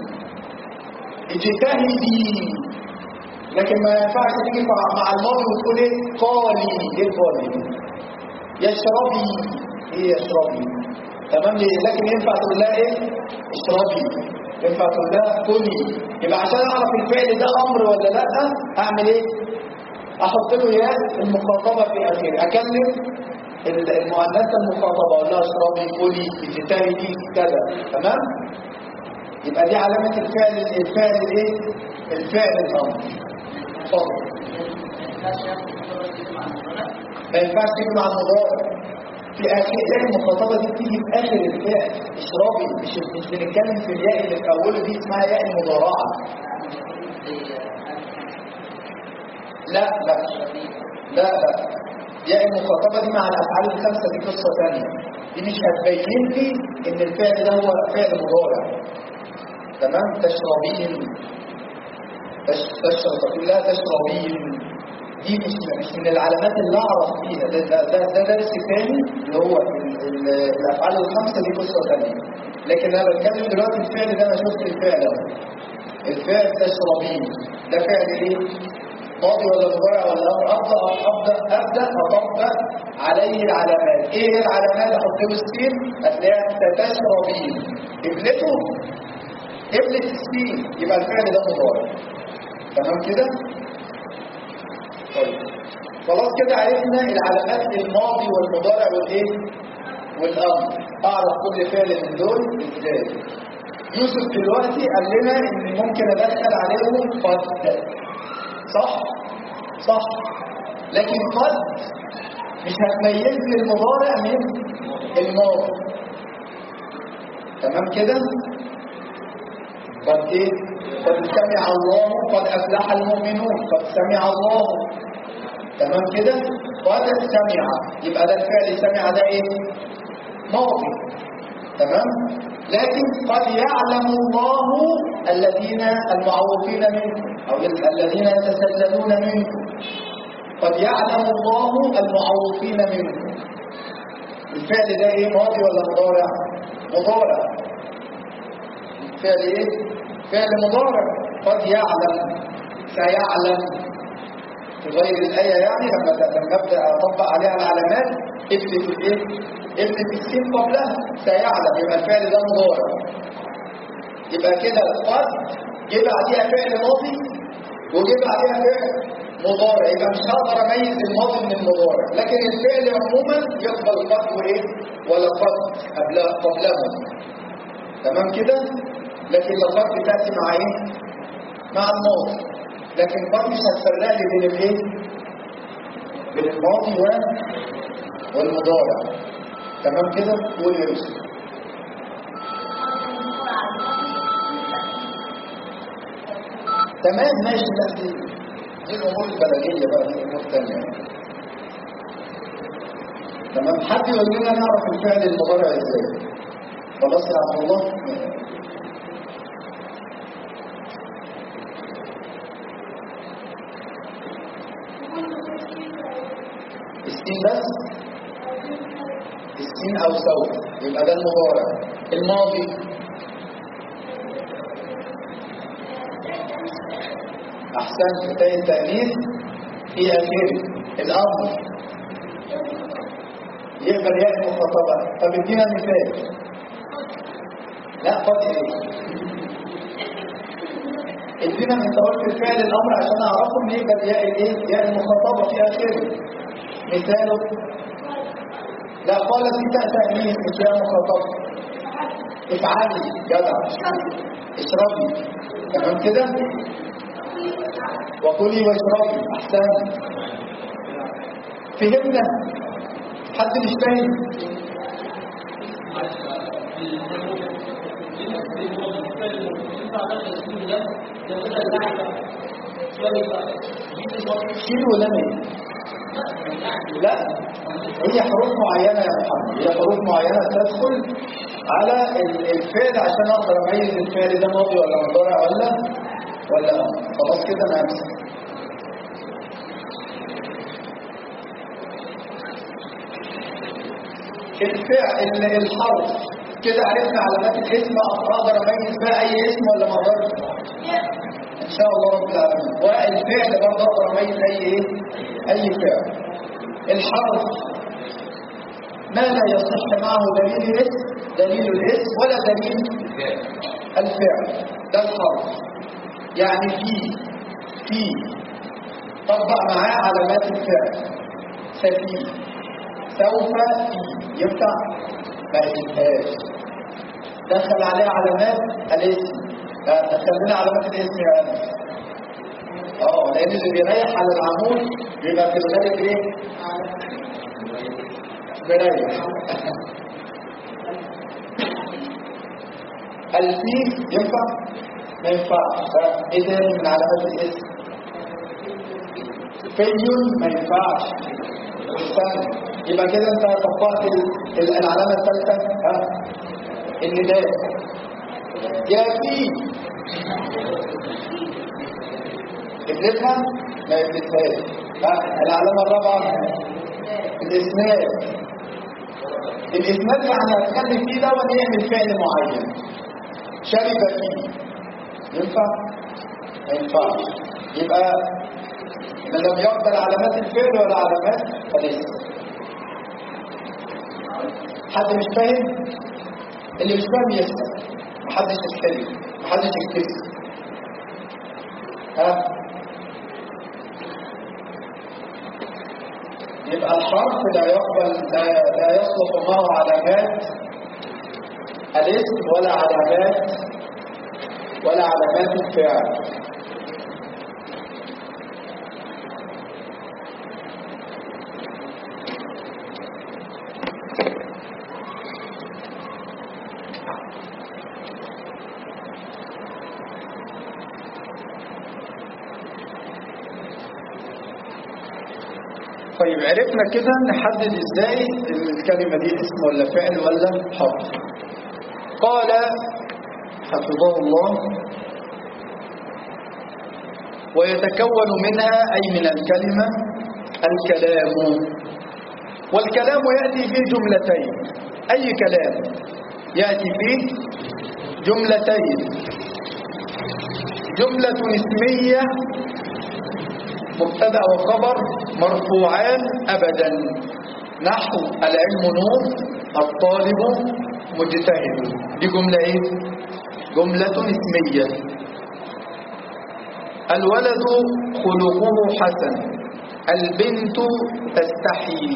S1: اجتهدي. لكن ما ينفعش تيجي مع الماضي وتقول ايه؟ قالي. ايه قالي؟ يشربي. ايه يشربي؟ تمام. ليه؟ لكن ينفع تقول لها ايه؟ اشربي. ينفع تقول لها كلي. يبقى عشان اعرف الفعل ده امر ولا لا اعمل ايه؟ احط له ياء المخاطبه في اخره. اكلم المؤنثه المخاطبه اقول لها اشربي كلي اجتهدي كذا. تمام. يبقى دي علامه الفعل. الفعل ايه؟ الفعل الامر. اتفضل. ما ينفعش تيجي مع المضارع. في اخر الياء المخاطبه دي بتيجي في اخر الفعل. اشربي، مش مش بنتكلم في الياء اللي في اوله دي اسمها ياء المضارعه. لا لا لا لا ياء المخاطبه دي مع الافعال الخمسه دي قصه ثانيه. دي مش هتبين لي ان الفعل ده هو فعل مضارع. تمام. تشربين، تشرب، تقول لا تشربين، دي مش مش من العلامات اللي اعرف فيها. ده ده ده, ده درس ثاني اللي هو ال ال الافعال الخمسه دي قصه ثانيه. لكن انا بتكلم دلوقتي الفعل ده، انا شفت الفعل اهو. الفعل تشربين ده فعل ايه؟ ماضي ولا مضارع ولا امر؟ ابدا ابدا ابدا اطبق عليه العلامات. ايه هي العلامات؟ احط له السين هتلاقيها تشربين. قبلته قبلة السين يبقى الفعل ده مضارع. تمام كده؟ طيب خلاص كده عرفنا العلامات الماضي والمضارع والايه؟ والامر. اعرف كل فعل من دول ازاي. يوسف دلوقتي قال لنا ان ممكن ادخل عليهم قد. صح؟ صح. لكن قد مش هتميز لي المضارع من الماضي. تمام كده؟ قد ايه؟ قد سمع الله، قد افلح المؤمنون، قد سمع الله. تمام كده؟ قد سمع يبقى ده الفعل سمع ده ايه؟ ماضي. تمام؟ لكن قد يعلم الله الذين المعوقين منكم او الذين يتسللون منكم. قد يعلم الله المعوقين منكم. الفعل ده ايه؟ ماضي ولا مضارع؟ مضارع. فعل ايه؟ فعل مضارع. قد يعلم، سيعلم. في غير الآية يعني لما لما ابدا اطبق عليها العلامات اكتب الايه؟ اكتب السين قبلها سيعلم، يبقى الفعل ده مضارع. يبقى كده قد جه بعديها فعل ماضي وجه بعديها فعل مضارع، يبقى مش هقدر اميز الماضي من المضارع. لكن الفعل عموما يقبل قد وايه؟ ولا قد قبله قبلهم. تمام كده؟ لكن لقد بتاتي مع ايه؟ مع الماضي. لكن قد مش هتفرق لي بين الايه؟ بين الماضي والمضارع. تمام كده؟ قول يا يوسف. تمام ماشي. لا دي دي الامور البلديه بقى، دي امور ثانيه. تمام. حد يقول لنا نعرف الفعل المضارع ازاي؟ خلاص يا عبد الله. السين بس؟ السين او سوف يبقى ده المضارع. الماضي احسنت، تاء التانيث في اخره. الامر يقبل ياء المخاطبه. طب ادينا مثال. لا قد ايه؟ ادينا انت قلت الفعل الامر عشان اعرفه ان يقبل ياء الايه؟ ياء المخاطبه في اخره. مثاله لا قالت في تاء تانيث مش ياء مخاطبه. افعلي جدع، اشربي. تمام كده؟ وكلي واشربي. احسن. فهمنا؟ حد مش فاهم؟ شيل ولا مين؟ لا هي حروف معينة يا محمد، هي حروف معينة تدخل على الفعل عشان اقدر اميز الفعل ده ماضي ولا مضارع ولا ولا امر. خلاص كده انا همسك. الفعل الحرف كده عرفنا علامات الاسم. اقدر اميز بقى اي اسم ولا ما اقدرش؟ ان شاء الله رب العالمين. والفعل برضه اقدر اميز اي ايه؟ اي فعل. الحرف ما لا يصح معه دليل الاسم، دليل الاسم ولا دليل الفعل. ده الحرف. يعني في في طبق معاه علامات الفعل. سفي، سوف، في ينفع؟ ما ينفعش. دخل عليه علامات الاسم. دخل لنا علامات الاسم يا أنس. اه لان اللي بيريح على العمود بيبقى في الغالب ايه؟ مريح. الفي ينفع؟ ما ينفعش. ايه تاني من علامات الاسم؟ فيون ما ينفعش. استنى، يبقى كده انت طبقت العلامه الثالثه. ها، النداء. يا في ابنتها ما ابنتهاش. العلامه الرابعه الاسناد. الاسناد يعني هتخلي فيه ده ونعمل فعل معين. شرب فيه ينفع؟ ما ينفعش. يبقى ما لم يقبل علامات الفعل ولا علامات الاسم. حد مش فاهم؟ اللي مش فاهم يسأل، محدش يتكلم، محدش يكتسب. ها؟ يبقى الحرف لا يقبل، لا, لا يصلح معه علامات الاسم ولا علامات ولا علامات الفعل. طيب عرفنا كده نحدد ازاي الكلمة دي اسم ولا فعل ولا حرف. قال حفظه الله: ويتكون منها أي من الكلمة الكلام. والكلام يأتي فيه جملتين. أي كلام يأتي فيه جملتين: جملة اسمية مبتدأ وخبر مرفوعان أبدا، نحو العلم نور، الطالب مجتهد. دي جملة ايه؟ جملة اسمية. الولد خلقه حسن، البنت تستحي.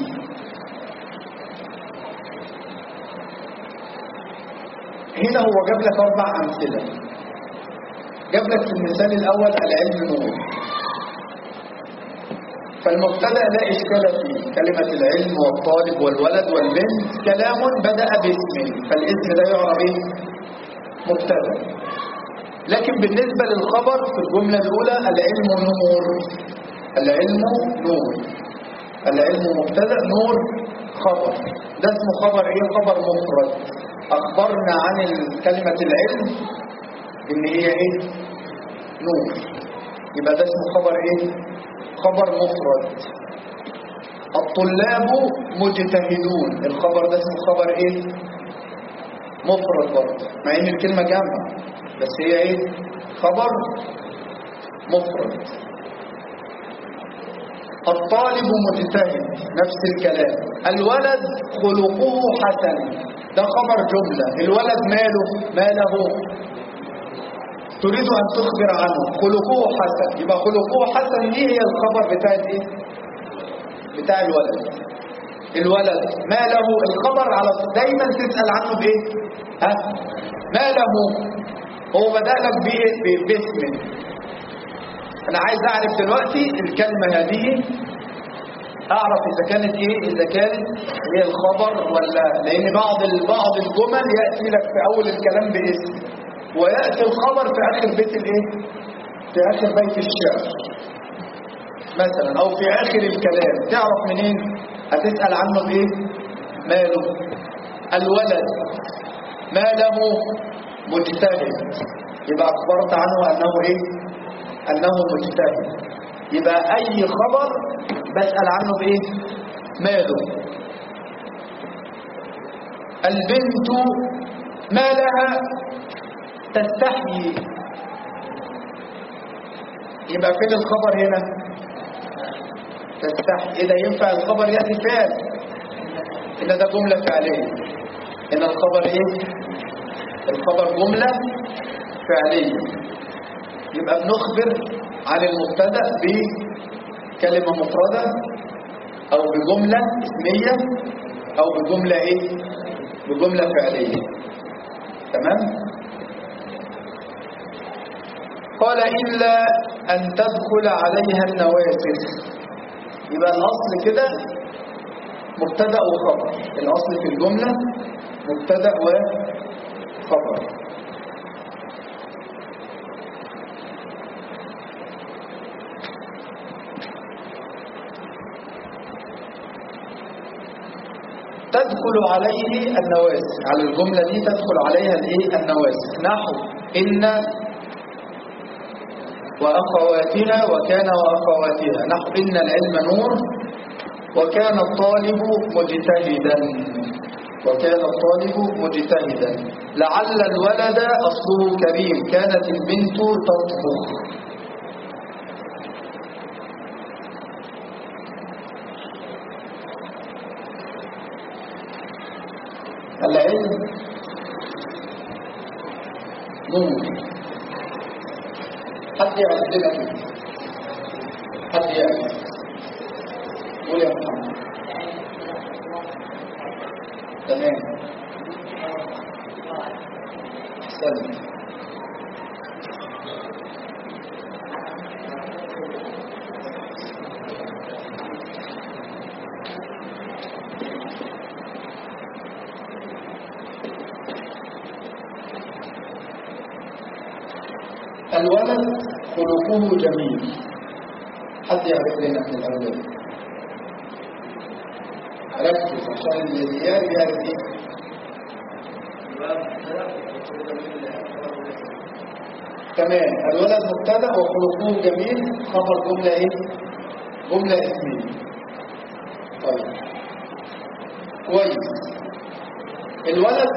S1: هنا هو جاب لك أربع أمثلة. جاب لك في المثال الأول العلم نور، فالمبتدأ لا إشكال فيه. كلمة العلم والطالب والولد والبنت كلام بدأ باسم، فالاسم ده يعرف ايه؟ مبتدأ. لكن بالنسبة للخبر في الجملة الأولى العلم نور، العلم نور، العلم مبتدأ، نور خبر. ده اسمه خبر ايه؟ خبر مفرد. أخبرنا عن كلمة العلم إن هي ايه؟ نور. يبقى ده اسمه خبر ايه؟ خبر مفرد. الطلاب مجتهدون، الخبر ده اسمه خبر ايه؟ مفرد برضه، مع ان الكلمة جمع بس هي ايه؟ خبر مفرد. الطالب مجتهد نفس الكلام. الولد خلقه حسن، ده خبر جملة. الولد ماله؟ ماله؟ تريد أن تخبر عنه. خلقه حسن، يبقى خلقه حسن دي هي الخبر بتاع ايه؟ بتاع الولد. الولد ما له؟ الخبر على دايما تسأل عنه بايه؟ ها؟ ما له؟ هو بدأ لك بايه؟ باسم. انا عايز اعرف دلوقتي الكلمة هذه، اعرف اذا كانت ايه؟ اذا كانت هي الخبر ولا، لان بعض بعض الجمل يأتي لك في اول الكلام باسم، ويأتي الخبر في آخر بيت الايه؟ في آخر بيت الشعر مثلا، او في آخر الكلام. تعرف منين؟ هتسأل عنه بايه؟ ماله؟ الولد ما له؟ مجتهد، يبقى اخبرت عنه انه ايه؟ انه مجتهد. يبقى اي خبر بسأل عنه بايه؟ ماله. البنت ما لها؟ تستحيي. يبقى فين الخبر هنا؟ تستحيي. إذا ينفع الخبر يأتي فعل، إن ده جملة فعلية. إن الخبر إيه؟ الخبر جملة فعلية. يبقى بنخبر عن المبتدأ بكلمة مفردة أو بجملة اسمية أو بجملة إيه؟ بجملة فعلية. تمام؟ قال إلا أن تدخل عليها النواسخ. يبقى الأصل كده مبتدأ وخبر. الأصل في الجملة مبتدأ وخبر. تدخل عليه النواسخ، على الجملة دي تدخل عليها الايه؟ النواسخ. نحو إن وأخواتها وكان وأخواتها. نحو إن العلم نور وكان الطالب مجتهدا. وكان الطالب مجتهدا. لعل الولد أصله كريم كانت البنت تطبخ. العلم نور. حد يعرف لنا كده؟ حد يعرف؟ قول يا محمد. تمام. احسنت. الولد خلقه جميل. حد يعرف لنا من الأولاد؟ ركز عشان اللي يعرف يعرف ايه؟ تمام. الولد مبتدأ وخلقه جميل، خبر جملة ايه؟ جملة اسمية. طيب كويس. الولد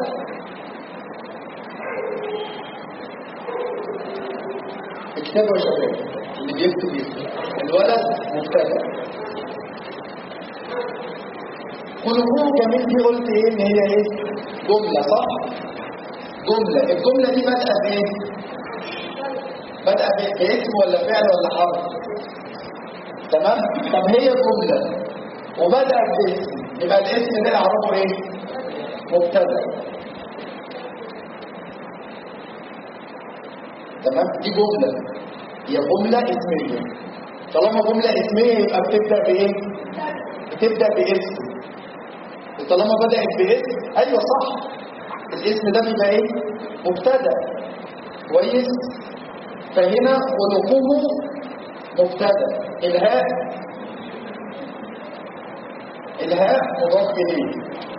S1: اكتبوا يا شباب، اللي بيكتب يكتب. الولد مبتدأ، خلقه جميل دي قلت ايه؟ ان هي ايه؟ جملة، صح؟ جملة. الجملة دي بدأ بايه؟ بدأ باسم ولا فعل ولا حرف؟ تمام؟ طب هي جملة وبدأت باسم، يبقى الاسم ده اعرفه ايه؟ مبتدأ. تمام؟ دي جملة، هي جملة اسمية. طالما جملة اسمية يبقى بتبدأ بايه؟ بتبدأ باسم. طالما بدأت باسم، ايوه صح، الاسم ده بيبقى ايه؟ مبتدأ. كويس. فهنا خلقه مبتدأ. الهاء الهاء مضاف اليه.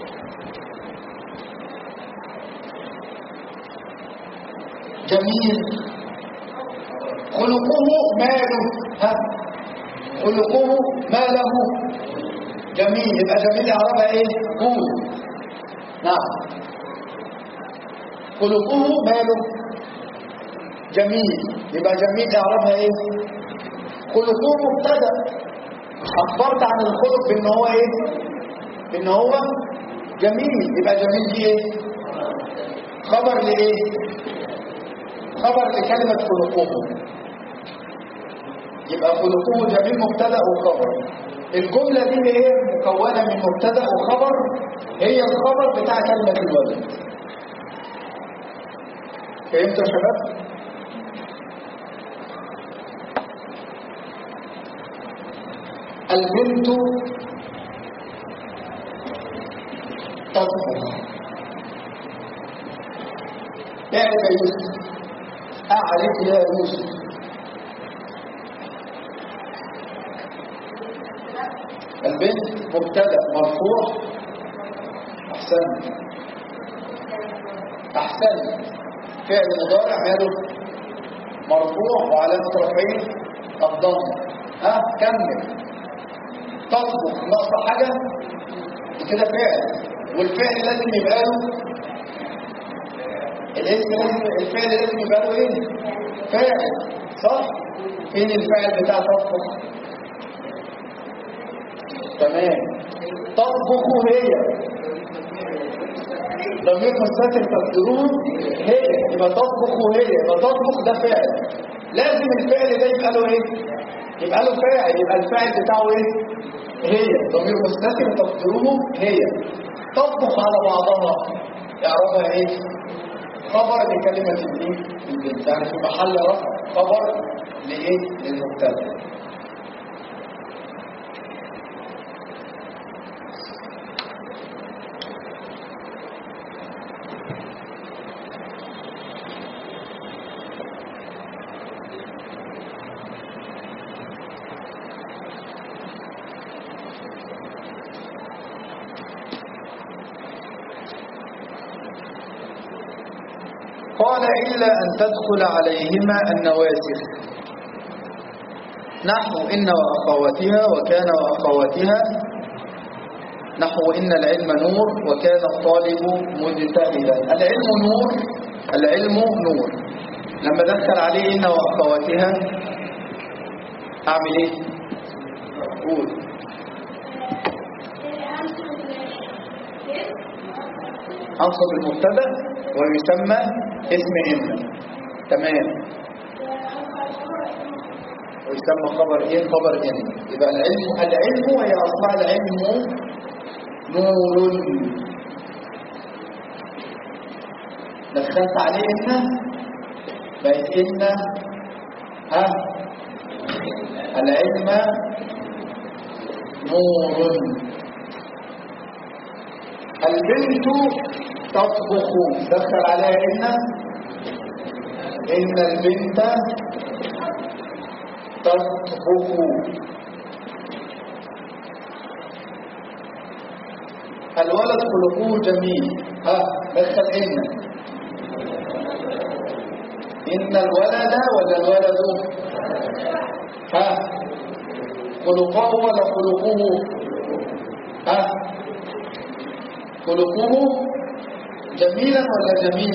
S1: جميل. خلقه ماله؟ ها؟ خلقه ماله؟ جميل. يبقى جميل اعرابها ايه؟ قول. نعم. خلقه ماله؟ جميل. يبقى جميل اعرابها ايه؟ خلقه مبتدأ. اخبرت عن الخلق بان هو ايه؟ بان هو جميل. يبقى جميل دي ايه؟ خبر لايه؟ خبر لكلمة خلقه. يبقى خلقه جميل مبتدأ وخبر. الجملة دي اللي هي مكونة من مبتدأ وخبر هي الخبر بتاع كلمة الولد. فهمتوا يا شباب؟ البنت تطبخ. اعرف يا يوسف، اعرف يا يوسف. البنت مبتدأ مرفوع. احسنت احسنت. فعل مضارع ماله؟ مرفوع وعلامة رفعه الضم. ها كمل. تطبخ ناقصه حاجه كده فعل، والفعل لازم يبقى له الاسم، لازم الفعل لازم يبقى له ايه؟ فاعل، صح؟ فين الفاعل بتاع تطبخ؟ تمام. تطبخ هي ضمير مستتر تقدروه هي، يبقى تطبخ هي، يبقى تطبخ ده فعل، لازم الفعل ده يبقى له ايه؟ يبقى له فاعل، يبقى الفاعل بتاعه ايه؟ هي، ضمير مستتر تقدروه هي. تطبخ على بعضها اعرابها ايه؟ خبر لكلمة الايه؟ البنت، يعني في محل رفع خبر لايه؟ للمبتدا. قال إلا أن تدخل عليهما النواسخ، نحو إن وأخواتها وكان وأخواتها، نحو إن العلم نور وكان الطالب مجتهدا. العلم نور، العلم نور. لما دخل عليه إن وأخواتها أعمل إيه؟ قول. أنصب المبتدأ ويسمى اسم إن. تمام. ويسمى خبر إيه؟ خبر إن. يبقى العلم، العلم هي أصبح العلم نور. دخلت عليه إن بقت إن ها العلم نور. البنت تطبخ، دخل عليها إن إن البنت تطبخ. الولد خلقه جميل، ها دخل إن إن الولد ولا الولد؟ ها خلقه ولا خلقه؟ ها خلقه جميلا ولا جميل؟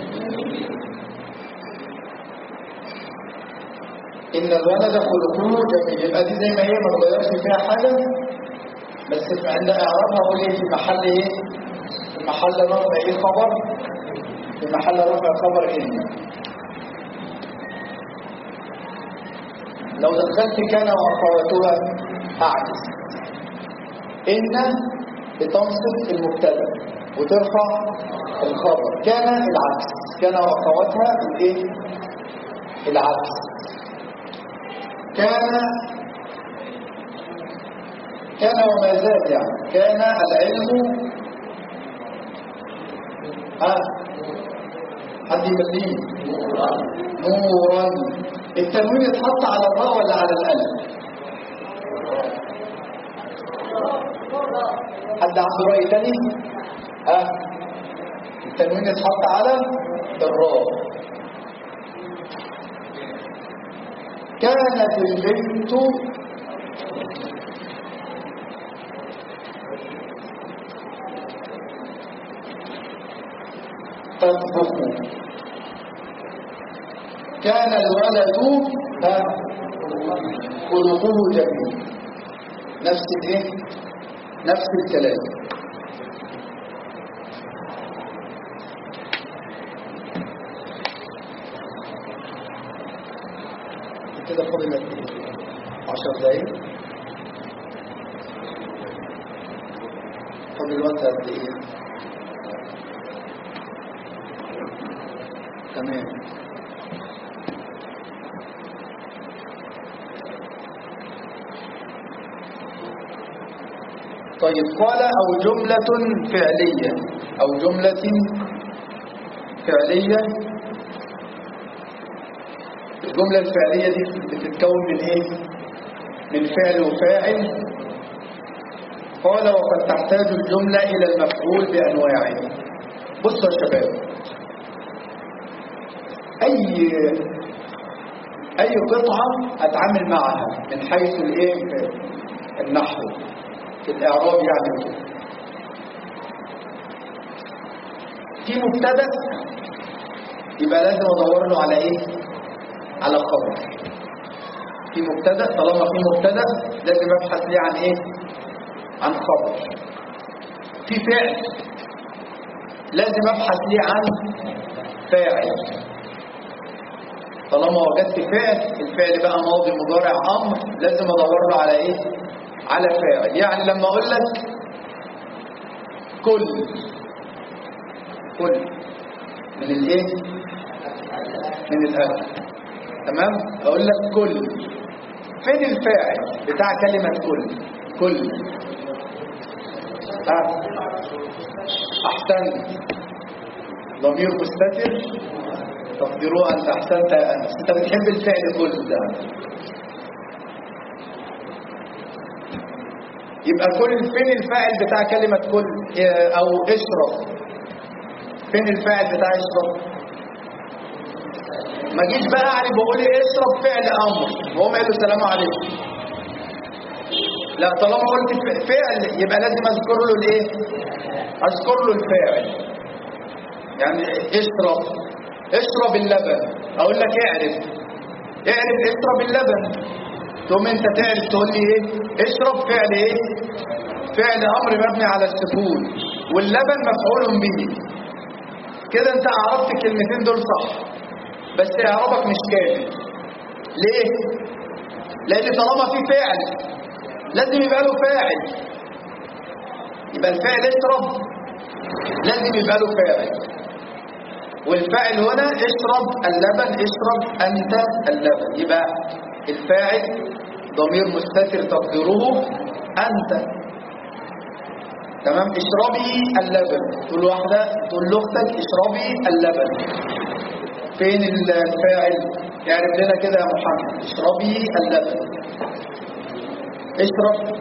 S1: إن الولد خلقه جميل. يبقى دي زي ما هي، ما تغيرش فيها حاجة، بس عند إعرابها أقول إيه؟ في محل إيه؟ في محل رفع إيه؟ خبر. في محل رفع خبر إن. لو دخلت كان وأخواتها أعكس. إن بتنصب المبتدأ وترفع الخبر. كان العكس، كان وأخواتها الإيه؟ العكس. كان كان وما زال، يعني كان العلم ها حد يبديه نورا. التنوين يتحط على الراء ولا على الألف؟ حد عنده رأي تاني؟ ها التنوين يتحط على الراء. كانت البنت تطبخ. كان الولد خلقه جميل. نفس الايه؟ نفس الكلام. كده فاضل قد ايه؟ عشر دقايق. فاضل الوقت قد ايه؟ تمام. طيب قال أو جملة فعلية، أو جملة فعلية. الجملة الفعلية دي بتتكون من إيه؟ من فعل وفاعل. قال وقد تحتاج الجملة إلى المفعول بأنواعه. بصوا يا شباب، أي أي قطعة أتعامل معها من حيث الإيه؟ النحو، في الإعراب يعني. في مبتدأ يبقى لازم أدور له على إيه؟ على خبر. في مبتدأ، طالما في مبتدأ لازم أبحث ليه عن إيه؟ عن خبر. في فعل لازم أبحث ليه عن فاعل. طالما وجدت فعل، الفعل بقى ماضي مضارع أمر، لازم أدور له على إيه؟ على فاعل. يعني لما أقول لك كل كل من الإيه؟ من الأكل. تمام؟ أقول لك كل، فين الفاعل بتاع كلمة كل؟ كل آه. أحسنت، ضمير مستتر تقدروه أنت. أحسنت يا أنس، أنت بتحب الفعل كل ده. يبقى كل، فين الفاعل بتاع كلمة كل؟ أو اشرب، فين الفاعل بتاع اشرب؟ ما اجيش بقى اعرف بقول ايه اشرب فعل امر وهو قال له السلام عليكم. لا، طالما قلت فعل يبقى لازم اذكر له الايه؟ اذكر له الفاعل. يعني اشرب اشرب اللبن، اقول لك اعرف اعرف اشرب اللبن، ثم انت تعرف تقول لي ايه؟ اشرب فعل ايه؟ فعل امر مبني على السكون، واللبن مفعول به. كده انت اعربت الكلمتين دول صح، بس اعرابك مش كامل. ليه؟ لان طالما في فعل لازم يبقى له فاعل، يبقى الفاعل اشرب لازم يبقى له فاعل، والفاعل هنا اشرب اللبن، اشرب انت اللبن، يبقى الفاعل ضمير مستتر تقديره انت. تمام. اشربي اللبن، تقول واحده تقول لاختك اشربي اللبن. فين الفاعل؟ يعرف لنا كده يا محمد. اشربي اللبن، اشرب.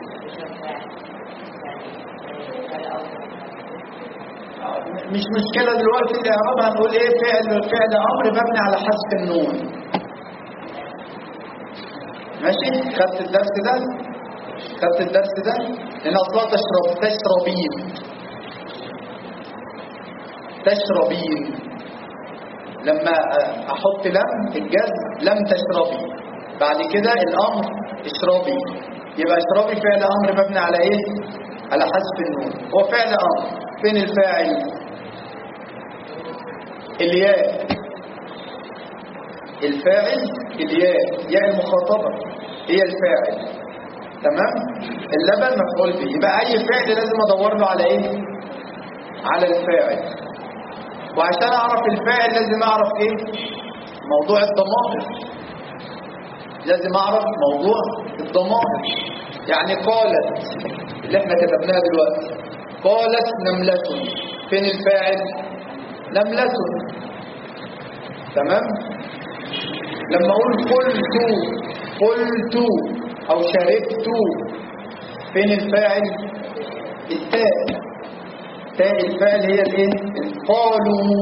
S1: مش مشكله دلوقتي الاعراب، هنقول ايه؟ فعل فعل امر مبني على حذف النون. ماشي؟ خدت الدرس ده؟ خدت الدرس ده؟ لان اصلا تشرب تشربين تشربين لما احط لم الجزم لم تشربي، بعد كده الامر اشربي، يبقى اشربي فعل امر مبني على ايه؟ على حذف النون. هو فعل امر. فين الفاعل؟ الياء. الفاعل الياء، ياء المخاطبه هي الفاعل. تمام. اللبن مفعول به، يبقى اي فعل لازم ادور له على ايه؟ على الفاعل. وعشان اعرف الفاعل لازم اعرف ايه؟ موضوع الضمائر. لازم اعرف موضوع الضمائر. يعني قالت اللي احنا كتبناها دلوقتي، قالت نملة، فين الفاعل؟ نملة. تمام. لما اقول قلت قلت او شربت، فين الفاعل؟ التاء. تاء الفاعل هي الايه؟ قالوا.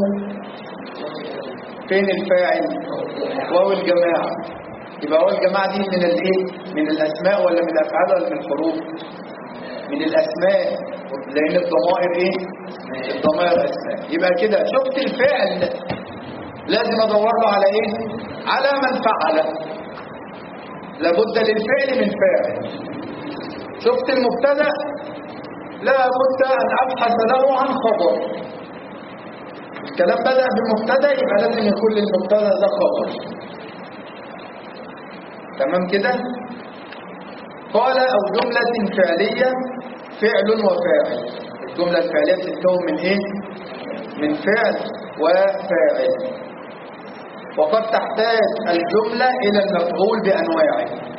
S1: فين الفاعل؟ واو الجماعه. يبقى واو الجماعه دي من الايه؟ من الاسماء ولا من الافعال ولا من الحروف؟ من الاسماء، لان الضمائر ايه؟ الضمائر اسماء. يبقى كده شفت الفعل لازم ادور له على ايه؟ على من فعل. لابد للفعل من فاعل. شفت المبتدا لابد ان ابحث له عن خبر. الكلام بدأ بمبتدا، يبقى لازم يكون للمبتدا ده خبر. تمام كده. قال او جمله فعليه فعل وفاعل. الجمله الفعليه بتتكون من ايه؟ من فعل وفاعل. وقد تحتاج الجمله الى المفعول بانواعه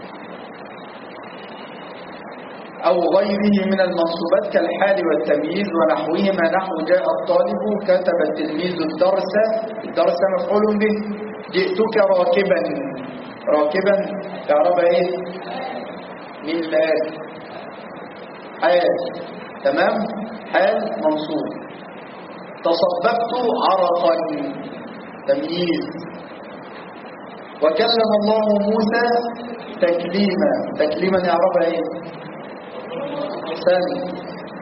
S1: أو غيره من المنصوبات كالحال والتمييز ونحوهما، نحو جاء الطالب، كتب التلميذ الدرس. الدرس مفعول به. جئتك راكبا. راكبا تعرف ايه؟ من الآن حال. تمام. حال منصوب. تصببت عرقا تمييز. وكلم الله موسى تكليما. تكليما يعرفها ايه؟ ثاني.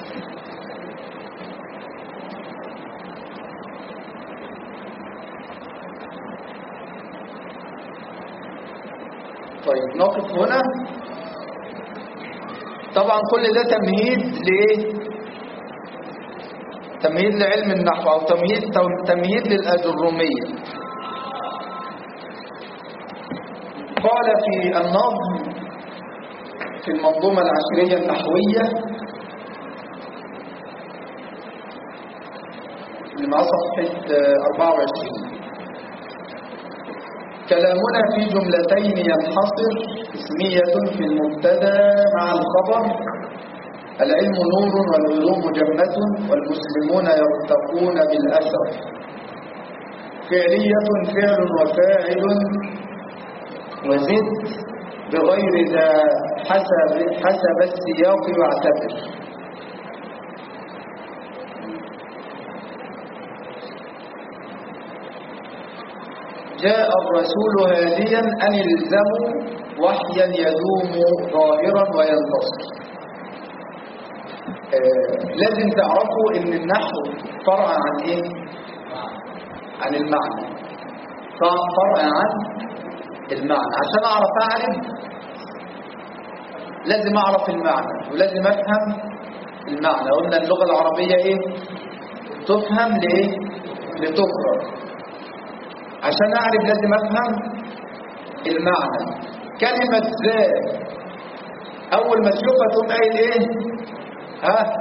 S1: طيب نقف هنا. طبعا كل ده تمهيد لايه؟ تمهيد لعلم النحو او تمهيد تمهيد للأجرومية. قال في النظم في المنظومة العشرية النحوية اللي مع صفحة أربعة وعشرين: كلامنا في جملتين ينحصر: اسمية في المبتدا مع الخبر، العلم نور والعلوم جنة والمسلمون يرتقون بالأثر. فعلية فعل وفاعل وزد بغير ذا حسب حسب السياق واعتبر. جاء الرسول هاديا أن الزموا وحيا يدوم ظاهرا وينتصر. آه لازم تعرفوا ان النحو فرع عن ايه؟ عن المعنى. فرع عن المعنى. عشان اعرف اعرف لازم اعرف المعنى ولازم افهم المعنى. قلنا اللغة العربية ايه؟ تفهم لايه؟ لتقرأ. عشان اعرف لازم افهم المعنى. كلمة ذات اول ما تشوفها تقوم قايل ايه؟ ها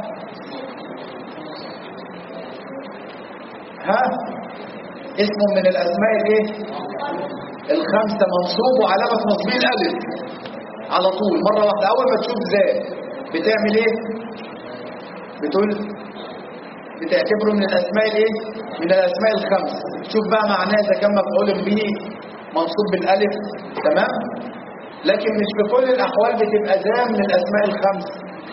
S1: ها اسم من الاسماء الايه؟ الخمسة، منصوب وعلامة نصبه الالف على طول مرة واحدة. اول ما تشوف ذات بتعمل ايه؟ بتقول بتعتبره من الاسماء الايه؟ من الاسماء الخمسة. شوف بقى معناه اذا كان مفعول به منصوب بالالف، تمام؟ لكن مش في كل الاحوال بتبقى ذا من الاسماء الخمسة.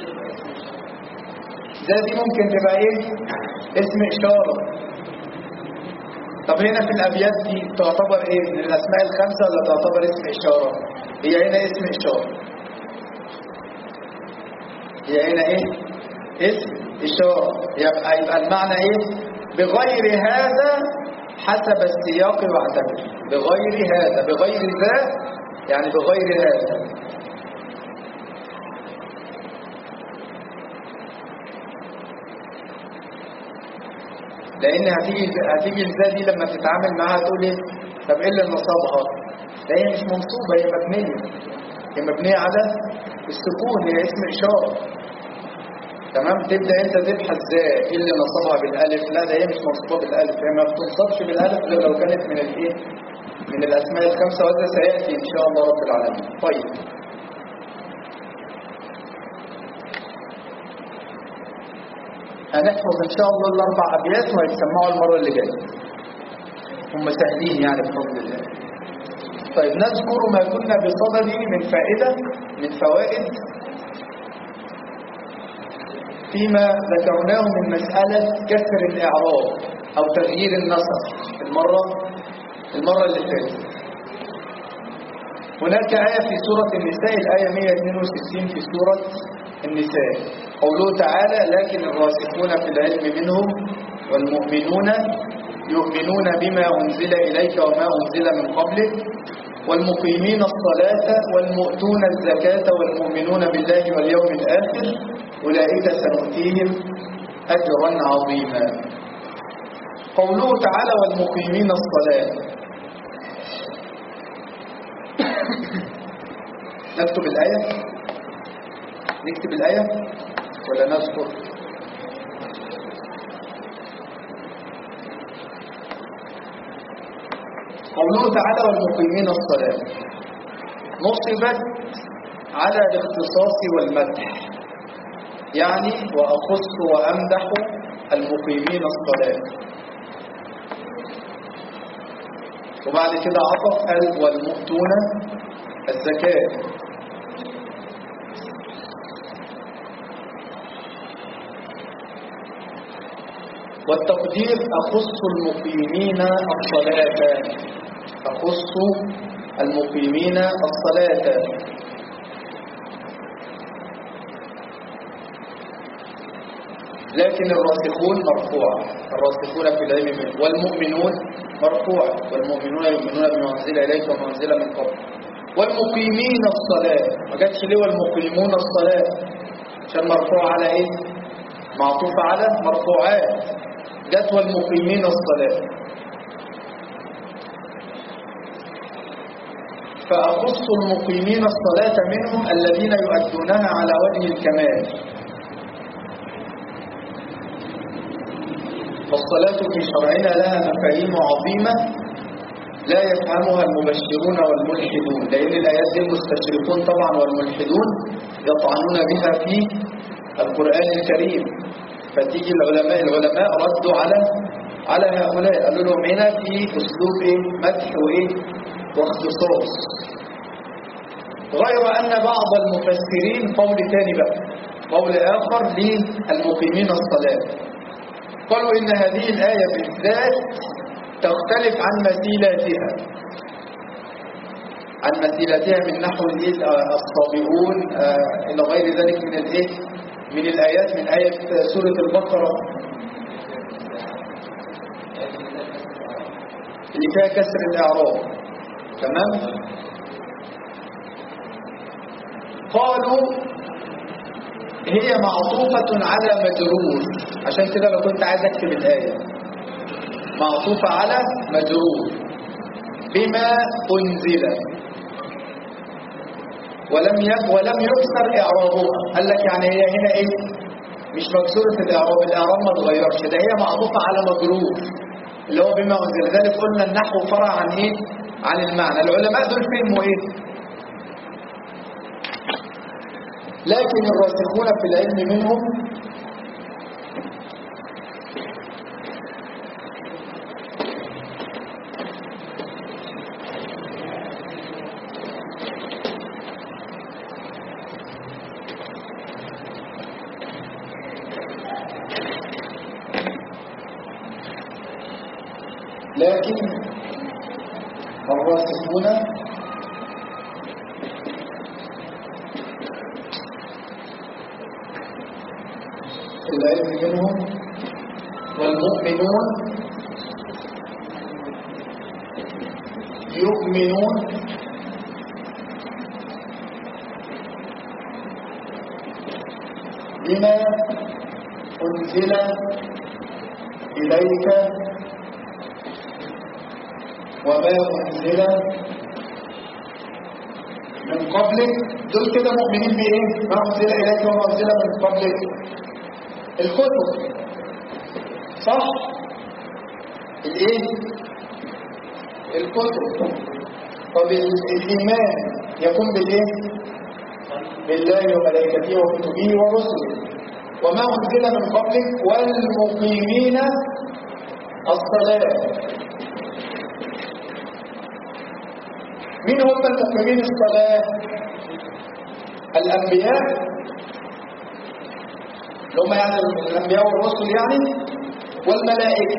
S1: ذا دي ممكن تبقى ايه؟ اسم اشارة. طب هنا في الابيات دي تعتبر ايه؟ من الاسماء الخمسة ولا تعتبر اسم اشارة؟ هي هنا اسم اشارة. هي هنا ايه؟ اسم اشارة. يبقى يبقى المعنى ايه؟ بغير هذا حسب السياق واعتبر. بغير هذا، بغير ذا يعني بغير هذا. لان هتيجي هتيجي الذا دي لما تتعامل معاها تقول ايه؟ طب ايه اللي نصبها؟ لا هي مش منصوبه، هي مبنيه. هي مبنيه على السكون، هي اسم اشاره. تمام؟ تبدا انت تبحث ذا ايه اللي نصبها بالالف. لا ده هي مش منصوبه بالالف، هي ما بتنصبش بالالف غير لو كانت من الايه؟ من الاسماء الخمسه، وهذا سياتي ان شاء الله رب العالمين. طيب هنحفظ ان شاء الله الاربع ابيات وهيتسمعوا المره اللي جايه. هم سهلين يعني بفضل الله. طيب نذكر ما كنا بصدده من فائده من فوائد فيما ذكرناه من مساله كسر الاعراب او تغيير النسق المره المره اللي فاتت. هناك آية في سورة النساء، الآية مئة واثنين وستين في سورة النساء، قوله تعالى: لكن الراسخون في العلم منهم والمؤمنون يؤمنون بما أنزل إليك وما أنزل من قبلك والمقيمين الصلاة والمؤتون الزكاة والمؤمنون بالله واليوم الآخر أولئك سنؤتيهم أجرا عظيما. قوله تعالى والمقيمين الصلاة، نكتب الآية؟ نكتب الآية ولا نذكر؟ قوله تعالى والمقيمين الصلاة نصبت على الاختصاص والمدح، يعني وأخص وأمدح المقيمين الصلاة. وبعد كده عطف قال والمؤتون الزكاة. والتقدير أخص المقيمين الصلاة، أخص المقيمين الصلاة. لكن الراسخون مرفوع، الراسخون في العلم، والمؤمنون مرفوع، والمؤمنون يؤمنون بما أنزل إليك وما أنزل من قبل. والمقيمين الصلاة ما جاتش ليه والمقيمون الصلاة؟ عشان مرفوع على ايه؟ معطوف على مرفوعات. جت والمقيمين الصلاة. فأخص المقيمين الصلاة منهم الذين يؤدونها على وجه الكمال. فالصلاة في شرعنا لها مفاهيم عظيمة لا يفهمها المبشرون والملحدون، لأن الآيات دي المستشرقون طبعا والملحدون يطعنون بها في القرآن الكريم. فتيجي العلماء العلماء ردوا على على هؤلاء، قالوا لهم هنا في أسلوب إيه؟ مدح وإيه؟ واختصاص. غير أن بعض المفسرين قول ثاني بقى، قول آخر للمقيمين الصلاة، قالوا إن هذه الآية بالذات تختلف عن مثيلاتها عن مثيلاتها من نحو الصابئون إلى غير ذلك من الإيه من الآيات، من آية سورة البقرة اللي فيها كسر الإعراب. تمام. قالوا هي معطوفة على مجرور، عشان كده لو كنت عايز اكتب الآية معطوفة على مجرور بما أنزل ولم ي... ولم يكسر إعرابها. قال لك يعني هي هنا إيه؟ مش مكسورة الإعراب، الإعراب ما اتغيرش، ده هي معطوفة على مجرور اللي هو بما أنزل. ذلك قلنا النحو فرع عن إيه؟ عن المعنى. العلماء دول فهموا إيه؟ لكن الراسخون في العلم منهم لكن الراسخون العلم منهم والمؤمنون يؤمنون بما أنزل إليك وما أنزل من قبلك. دول كده مؤمنين بإيه؟ ما أنزل إليك وما أنزل من قبلك الكتب، صح؟ الايه؟ الكتب. طب الايمان يكون بالايه؟ بالله وملائكته وكتبه ورسله وما انزل من قبلك والمقيمين الصلاه. مين هم المقيمين الصلاه؟ الانبياء اللي هم يعني الأنبياء والرسل يعني، والملائكة.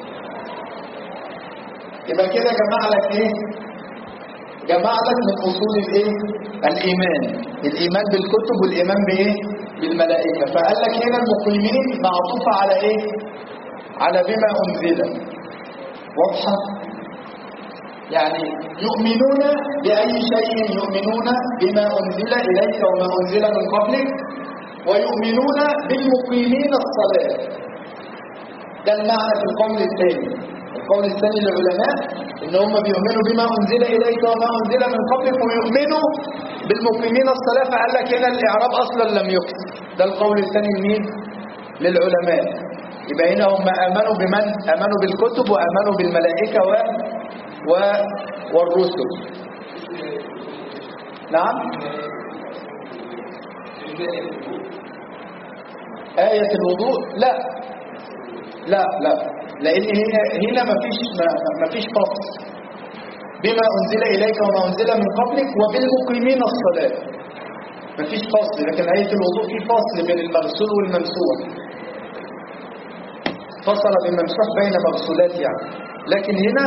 S1: يبقى كده جمع لك إيه؟ جمع لك من أصول الإيه؟ الإيمان. الإيمان بالكتب والإيمان بإيه؟ بالملائكة. فقال لك هنا المقيمين معطوفة على إيه؟ على بما أنزل. واضحة؟ يعني يؤمنون بأي شيء، يؤمنون بما أنزل إليك وما أنزل من قبلك، ويؤمنون بالمقيمين الصلاة. ده المعنى في القول الثاني. القول الثاني للعلماء ان هم بيؤمنوا بما انزل اليك وما انزل من قبلك ويؤمنوا بالمقيمين الصلاة. فقال لك هنا الاعراب اصلا لم يكسر. ده القول الثاني لمين؟ للعلماء. يبقى هنا هم امنوا بمن؟ امنوا بالكتب وامنوا بالملائكة و... و... والرسل. نعم. آية الوضوء لا لا لا لأن هنا هنا مفيش مفيش فصل. بما أنزل إليك وما أنزل من قبلك وبالمقيمين الصلاة مفيش فصل. لكن آية الوضوء في فصل بين المغسول والممسوح، فصل بالممسوح بين مغسولات يعني. لكن هنا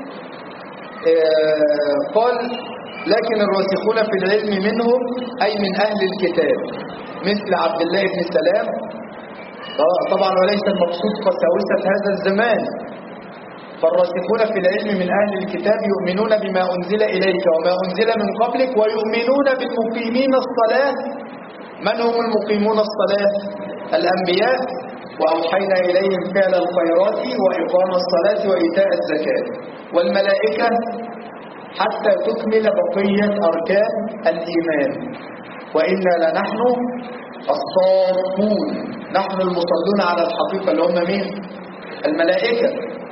S1: آه قال لكن الراسخون في العلم منهم أي من أهل الكتاب مثل عبد الله بن سلام. طبعا وليس المقصود قساوسة هذا الزمان. فالراسخون في العلم من أهل الكتاب يؤمنون بما أنزل إليك وما أنزل من قبلك ويؤمنون بالمقيمين الصلاة. من هم المقيمون الصلاة؟ الأنبياء. وأوحينا إليهم فعل الخيرات وإقام الصلاة وإيتاء الزكاة. والملائكة حتى تكمل بقية أركان الإيمان. وإنا لنحن الصافون، نحن المصلون على الحقيقة اللي هم مين؟ الملائكة.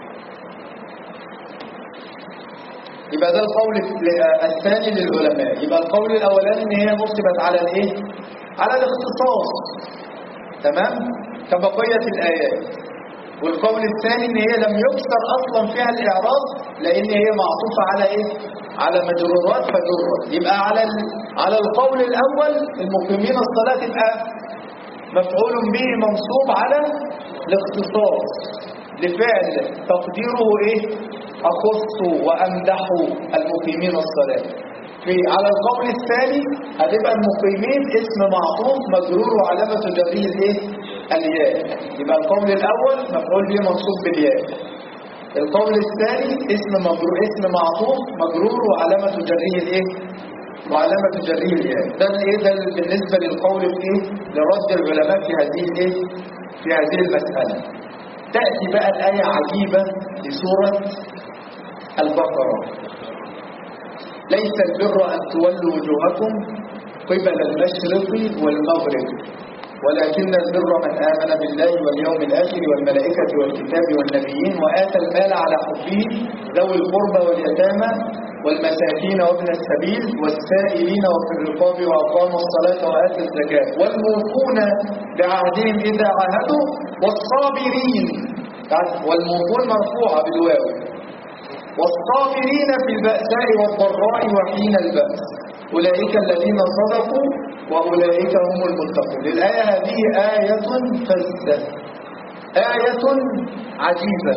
S1: يبقى ده القول الثاني للعلماء. يبقى القول الأولاني إن هي نصبت على الإيه؟ على الاختصاص، تمام؟ كبقية الآيات. والقول الثاني إن هي لم يكسر أصلا فيها الإعراب لأن هي معطوفة على إيه؟ على مجرورات فجرت. يبقى على على القول الأول المقيمين الصلاة تبقى مفعول به منصوب على الاختصاص لفعل تقديره إيه؟ أخص وأمدح المقيمين الصلاة. في على القول الثاني هتبقى المقيمين اسم معطوف مجرور وعلامة جره الايه؟ الياء. يبقى القول الأول مفعول به منصوب بالياء. القول الثاني اسم مجرور اسم معطوف مجرور وعلامة جره الايه؟ وعلامة جره الياء. ده الايه؟ ده بالنسبة للقول الايه؟ لرد العلماء في هذه الايه؟ في هذه المسألة. تأتي بقى الآية عجيبة في سورة البقرة. ليس البر أن تولوا وجوهكم قبل المشرق والمغرب ولكن البر من آمن بالله واليوم الآخر والملائكة والكتاب والنبيين وآتى المال على حبه ذوي القربى واليتامى والمساكين وابن السبيل والسائلين وفي الرقاب وأقاموا الصلاة وآتوا الزكاة والموفون بعهدهم إذا عاهدوا والصابرين. والموفون مرفوعة بالواو. والصابرين في البأساء والضراء وحين البأس أولئك الذين صدقوا وأولئك هم المتقون. الآية هذه آية فزة، آية عجيبة.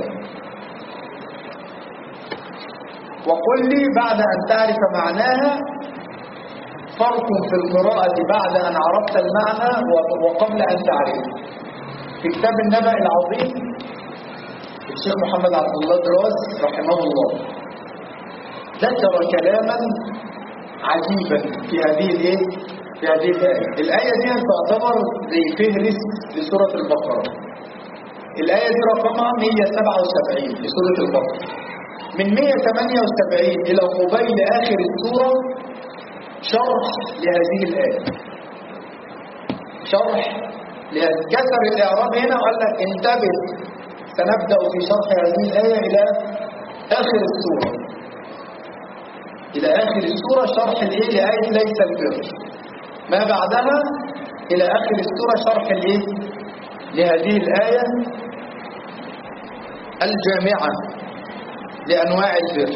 S1: وقل لي بعد أن تعرف معناها فرق في القراءة بعد أن عرفت المعنى وقبل أن تعرفه. في كتاب النبأ العظيم الشيخ محمد عبد الله دراس رحمه الله ذكر كلاما عجيبا في هذه الايه؟ في هذه الآية. الآية دي تعتبر زي فهرس لسورة البقرة. الآية دي رقمها مئة وسبعة وسبعين في سورة البقرة. من مئة وثمانية وسبعين إلى قبيل آخر السورة شرح لهذه الآية. شرح كسر الإعراب هنا وقال لك انتبه سنبدأ في شرح هذه الآية إلى آخر السورة. إلى آخر السورة شرح الإيه لآية ليس البر. ما بعدها إلى آخر السورة شرح الإيه لهذه الآية الجامعة لأنواع البر.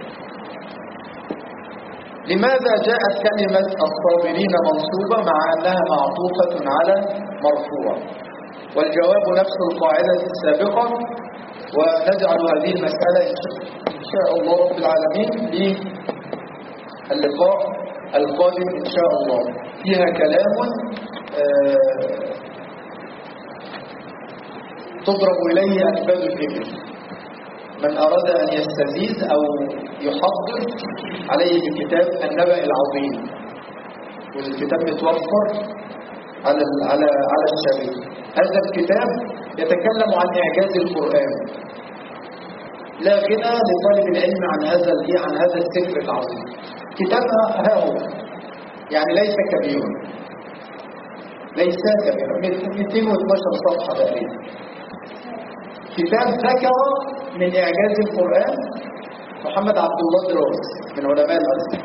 S1: لماذا جاءت كلمة الصابرين منصوبة مع أنها معطوفة على مرفوع؟ والجواب نفس القاعدة السابقة. ونجعل هذه المسألة إن شاء الله رب العالمين للقاء القادم إن شاء الله. فيها كلام تضرب إليه أسباب الفكر. من أراد أن يستزيد أو يحضر عليه بكتاب النبأ العظيم، والكتاب متوفر على على على الشريط. هذا الكتاب يتكلم عن إعجاز القرآن. لا غنى لطالب العلم عن هذا عن هذا السفر العظيم. كتابها ها هو، يعني ليس كبيرا، ليس كبيرا، مئتين واثناشر صفحة تقريبا. كتاب ذكر من إعجاز القرآن محمد عبد الله دراس من علماء الأزهر.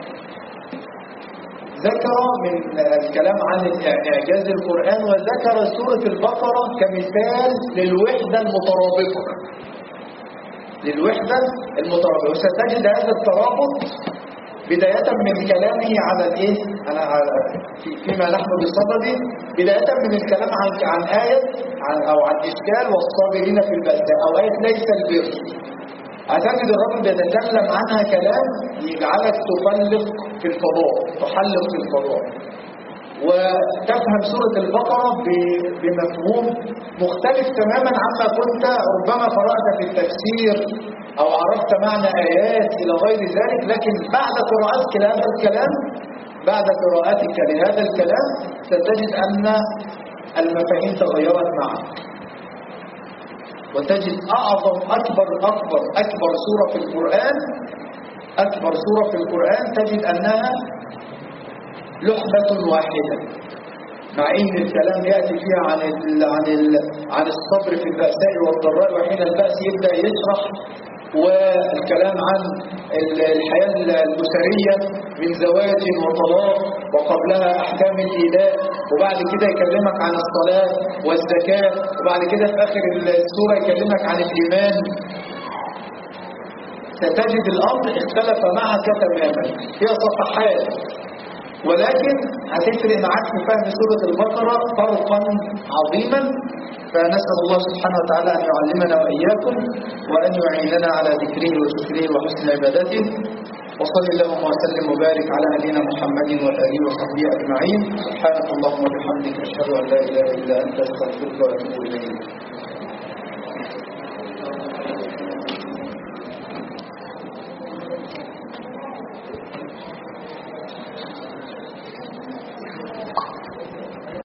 S1: ذكر من الكلام عن إعجاز القرآن وذكر سورة البقرة كمثال للوحدة المترابطة. للوحدة المترابطة. وستجد هذا الترابط بداية من كلامه على الايه؟ على فيما نحن بصدده، بداية من الكلام عن عن آية عن او عن إشكال والصابرين في البأساء او آية ليس البر. هتجد الرجل بيتكلم عنها كلام يجعلك تفلق في الفضاء، تحلق في الفضاء، وتفهم سورة البقرة بمفهوم مختلف تماما عما كنت ربما قرأت في التفسير أو عرفت معنى آيات إلى غير ذلك. لكن بعد قراءتك لهذا الكلام بعد قراءتك لهذا الكلام ستجد أن المفاهيم تغيرت معك، وتجد أعظم أكبر أكبر أكبر سورة في القرآن أكبر سورة في القرآن تجد أنها لحظة واحدة، مع إن الكلام يأتي فيها عن ال عن ال عن الصبر في البأساء والضراء وحين البأس يبدأ يشرح، والكلام عن الحياة الأسرية من زواج وطلاق وقبلها أحكام الإيلاء، وبعد كده يكلمك عن الصلاة والزكاة، وبعد كده في آخر السورة يكلمك عن الإيمان. ستجد الأمر اختلف معك تماما. هي صفحات ولكن هتفرق معاك في فهم سورة البقرة فرقا عظيما. فنسأل الله سبحانه وتعالى أن يعلمنا وإياكم وأن يعيننا على ذكره وشكره وحسن عبادته. وصلى اللهم وسلم وبارك على نبينا محمد وآله وصحبه أجمعين. سبحانك اللهم وبحمدك أشهد أن لا إله إلا أنت أستغفرك وأتوب إليك.